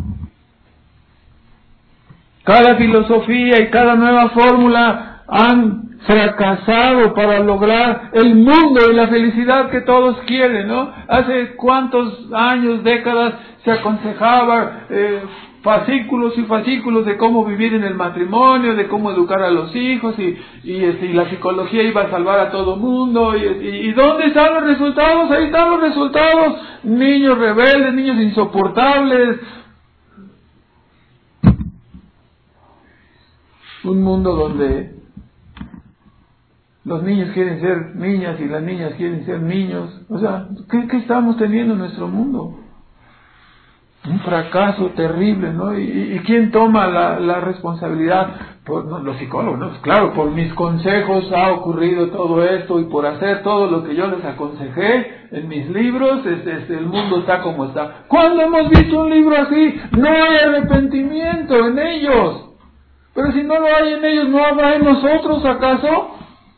Cada filosofía y cada nueva fórmula han fracasado para lograr el mundo y la felicidad que todos quieren, ¿no? Hace cuántos años, décadas, se aconsejaba eh, fascículos y fascículos de cómo vivir en el matrimonio, de cómo educar a los hijos, y, y, este, y la psicología iba a salvar a todo mundo. Y, y, ¿Y dónde están los resultados? Ahí están los resultados. Niños rebeldes, niños insoportables. Un mundo donde los niños quieren ser niñas y las niñas quieren ser niños. O sea, ¿qué, qué estamos teniendo en nuestro mundo? Un fracaso terrible, ¿no? ¿Y, y quién toma la, la responsabilidad? Por, no, los psicólogos, ¿no? Claro, por mis consejos ha ocurrido todo esto, y por hacer todo lo que yo les aconsejé en mis libros, es, es, el mundo está como está. ¿Cuándo hemos visto un libro así? No hay arrepentimiento en ellos. Pero si no lo hay en ellos, ¿no habrá en nosotros acaso?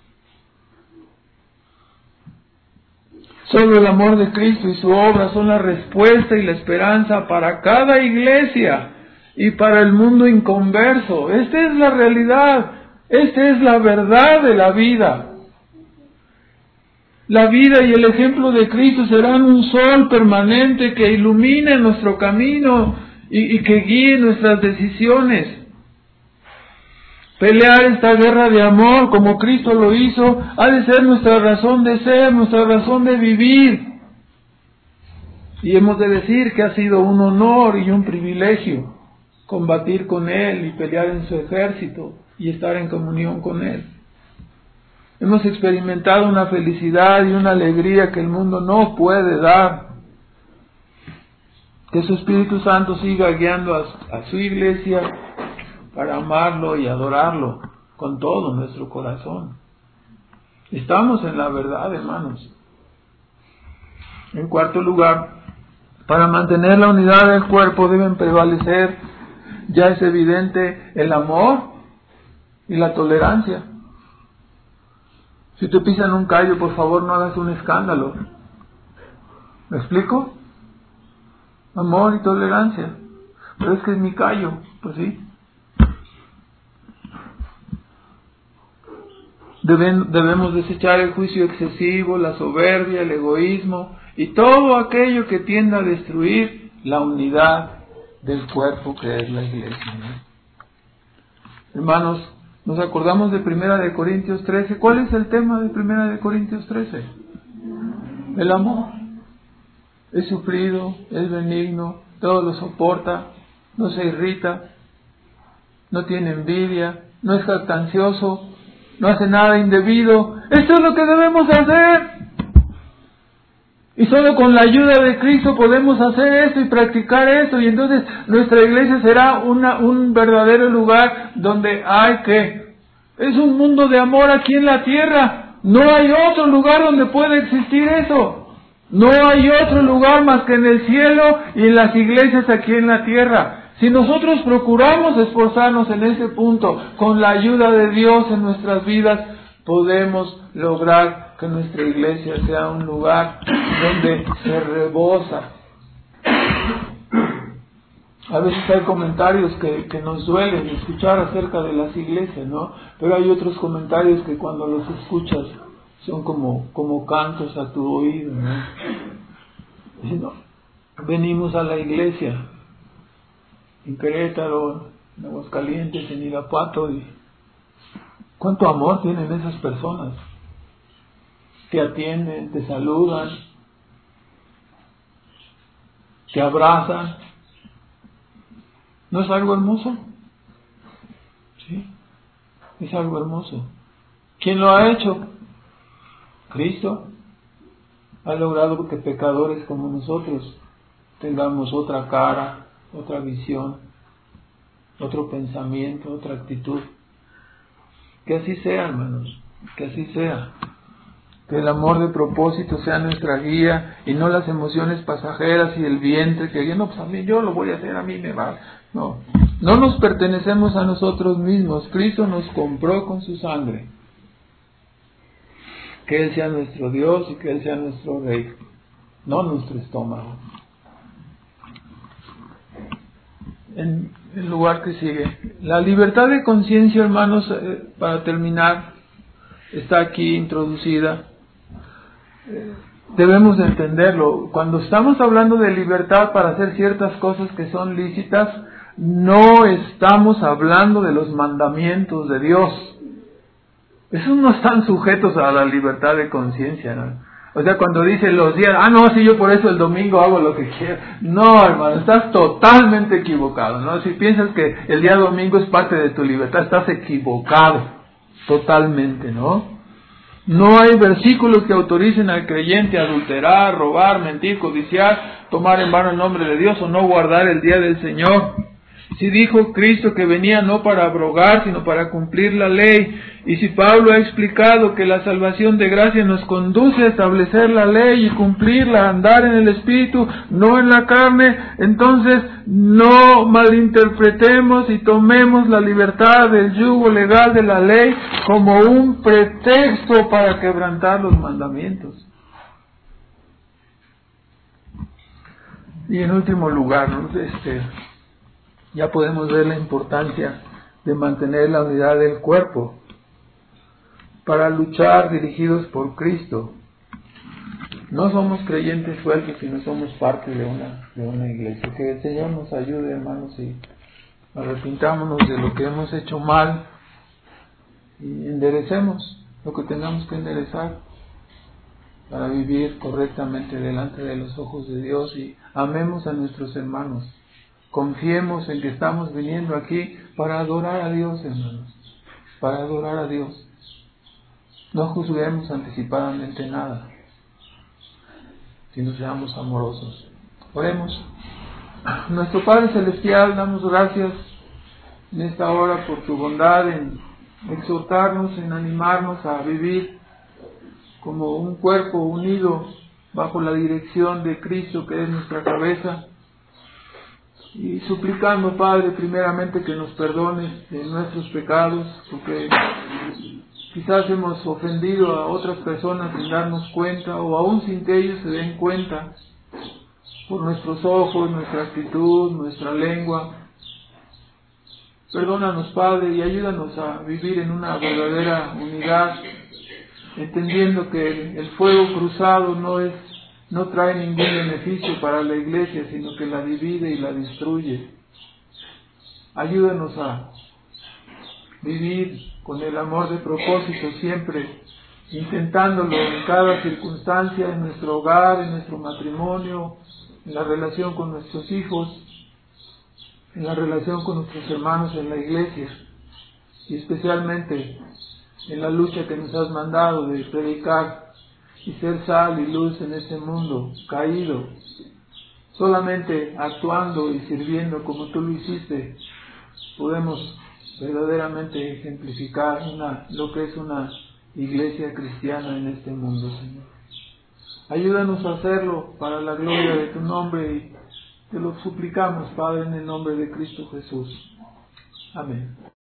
Solo el amor de Cristo y su obra son la respuesta y la esperanza para cada iglesia y para el mundo inconverso. Esta es la realidad, esta es la verdad de la vida. La vida y el ejemplo de Cristo serán un sol permanente que ilumine nuestro camino y, y que guíe nuestras decisiones. Pelear esta guerra de amor como Cristo lo hizo ha de ser nuestra razón de ser, nuestra razón de vivir. Y hemos de decir que ha sido un honor y un privilegio combatir con Él y pelear en su ejército y estar en comunión con Él. Hemos experimentado una felicidad y una alegría que el mundo no puede dar. Que su Espíritu Santo siga guiando a, a su iglesia para amarlo y adorarlo con todo nuestro corazón. Estamos en la verdad, hermanos. En cuarto lugar, para mantener la unidad del cuerpo deben prevalecer, ya es evidente, el amor y la tolerancia. Si te pisan un callo, por favor no hagas un escándalo. ¿Me explico? Amor y tolerancia. Pero es que es mi callo. Pues sí. Deben, debemos desechar el juicio excesivo, la soberbia, el egoísmo y todo aquello que tienda a destruir la unidad del cuerpo que es la iglesia, ¿no? Hermanos, nos acordamos de Primera de Corintios trece. ¿Cuál es el tema de Primera de Corintios trece? El amor. Es sufrido, es benigno, todo lo soporta, no se irrita, no tiene envidia, no es jactancioso, no hace nada indebido. Esto es lo que debemos hacer. Y solo con la ayuda de Cristo podemos hacer esto y practicar esto. Y entonces nuestra iglesia será una, un verdadero lugar donde hay que... Es un mundo de amor aquí en la tierra. No hay otro lugar donde pueda existir eso. No hay otro lugar más que en el cielo y en las iglesias aquí en la tierra. Si nosotros procuramos esforzarnos en ese punto, con la ayuda de Dios en nuestras vidas, podemos lograr que nuestra iglesia sea un lugar donde se rebosa. A veces hay comentarios que, que nos duelen escuchar acerca de las iglesias, ¿no? Pero hay otros comentarios que cuando los escuchas son como, como cantos a tu oído, ¿no? Diciendo, venimos a la iglesia en Querétaro, en Aguascalientes, en Irapuato, y cuánto amor tienen esas personas. Te atienden, te saludan, te abrazan. ¿No es algo hermoso? Sí, es algo hermoso. ¿Quién lo ha hecho? Cristo. Ha logrado que pecadores como nosotros tengamos otra cara, otra visión, otro pensamiento, otra actitud. Que así sea, hermanos, que así sea. Que el amor de propósito sea nuestra guía y no las emociones pasajeras y el vientre que no, pues a mí yo lo voy a hacer, a mí me va. No, no nos pertenecemos a nosotros mismos. Cristo nos compró con su sangre. Que Él sea nuestro Dios y que Él sea nuestro Rey, no nuestro estómago. En el lugar que sigue, la libertad de conciencia, hermanos, eh, para terminar, está aquí introducida. Eh, debemos de entenderlo. Cuando estamos hablando de libertad para hacer ciertas cosas que son lícitas, no estamos hablando de los mandamientos de Dios. Esos no están sujetos a la libertad de conciencia, ¿no? O sea, cuando dice los días, ah, no, si yo por eso el domingo hago lo que quiero. No, hermano, estás totalmente equivocado, ¿no? Si piensas que el día domingo es parte de tu libertad, estás equivocado, totalmente, ¿no? No hay versículos que autoricen al creyente a adulterar, robar, mentir, codiciar, tomar en vano el nombre de Dios o no guardar el día del Señor. Si dijo Cristo que venía no para abrogar, sino para cumplir la ley, y si Pablo ha explicado que la salvación de gracia nos conduce a establecer la ley y cumplirla, andar en el Espíritu, no en la carne, entonces no malinterpretemos y tomemos la libertad del yugo legal de la ley como un pretexto para quebrantar los mandamientos. Y en último lugar, ¿no? este... ya podemos ver la importancia de mantener la unidad del cuerpo para luchar dirigidos por Cristo. No somos creyentes sueltos, sino somos parte de una, de una iglesia. Que el Señor nos ayude, hermanos, y arrepintámonos de lo que hemos hecho mal y enderecemos lo que tengamos que enderezar para vivir correctamente delante de los ojos de Dios y amemos a nuestros hermanos. Confiemos en que estamos viniendo aquí para adorar a Dios, hermanos, para adorar a Dios. No juzguemos anticipadamente nada, sino seamos amorosos. Oremos. Nuestro Padre Celestial, damos gracias en esta hora por tu bondad en exhortarnos, en animarnos a vivir como un cuerpo unido bajo la dirección de Cristo, que es nuestra cabeza. Y suplicando, Padre, primeramente que nos perdones de nuestros pecados, porque quizás hemos ofendido a otras personas sin darnos cuenta, o aún sin que ellos se den cuenta, por nuestros ojos, nuestra actitud, nuestra lengua. Perdónanos, Padre, y ayúdanos a vivir en una verdadera unidad, entendiendo que el, el fuego cruzado no es no trae ningún beneficio para la iglesia, sino que la divide y la destruye. Ayúdanos a vivir con el amor de propósito siempre, intentándolo en cada circunstancia, en nuestro hogar, en nuestro matrimonio, en la relación con nuestros hijos, en la relación con nuestros hermanos en la iglesia, y especialmente en la lucha que nos has mandado de predicar y ser sal y luz en este mundo caído. Solamente actuando y sirviendo como tú lo hiciste, podemos verdaderamente ejemplificar una, lo que es una iglesia cristiana en este mundo, Señor. Ayúdanos a hacerlo para la gloria de tu nombre y Te lo suplicamos, Padre, en el nombre de Cristo Jesús. Amén.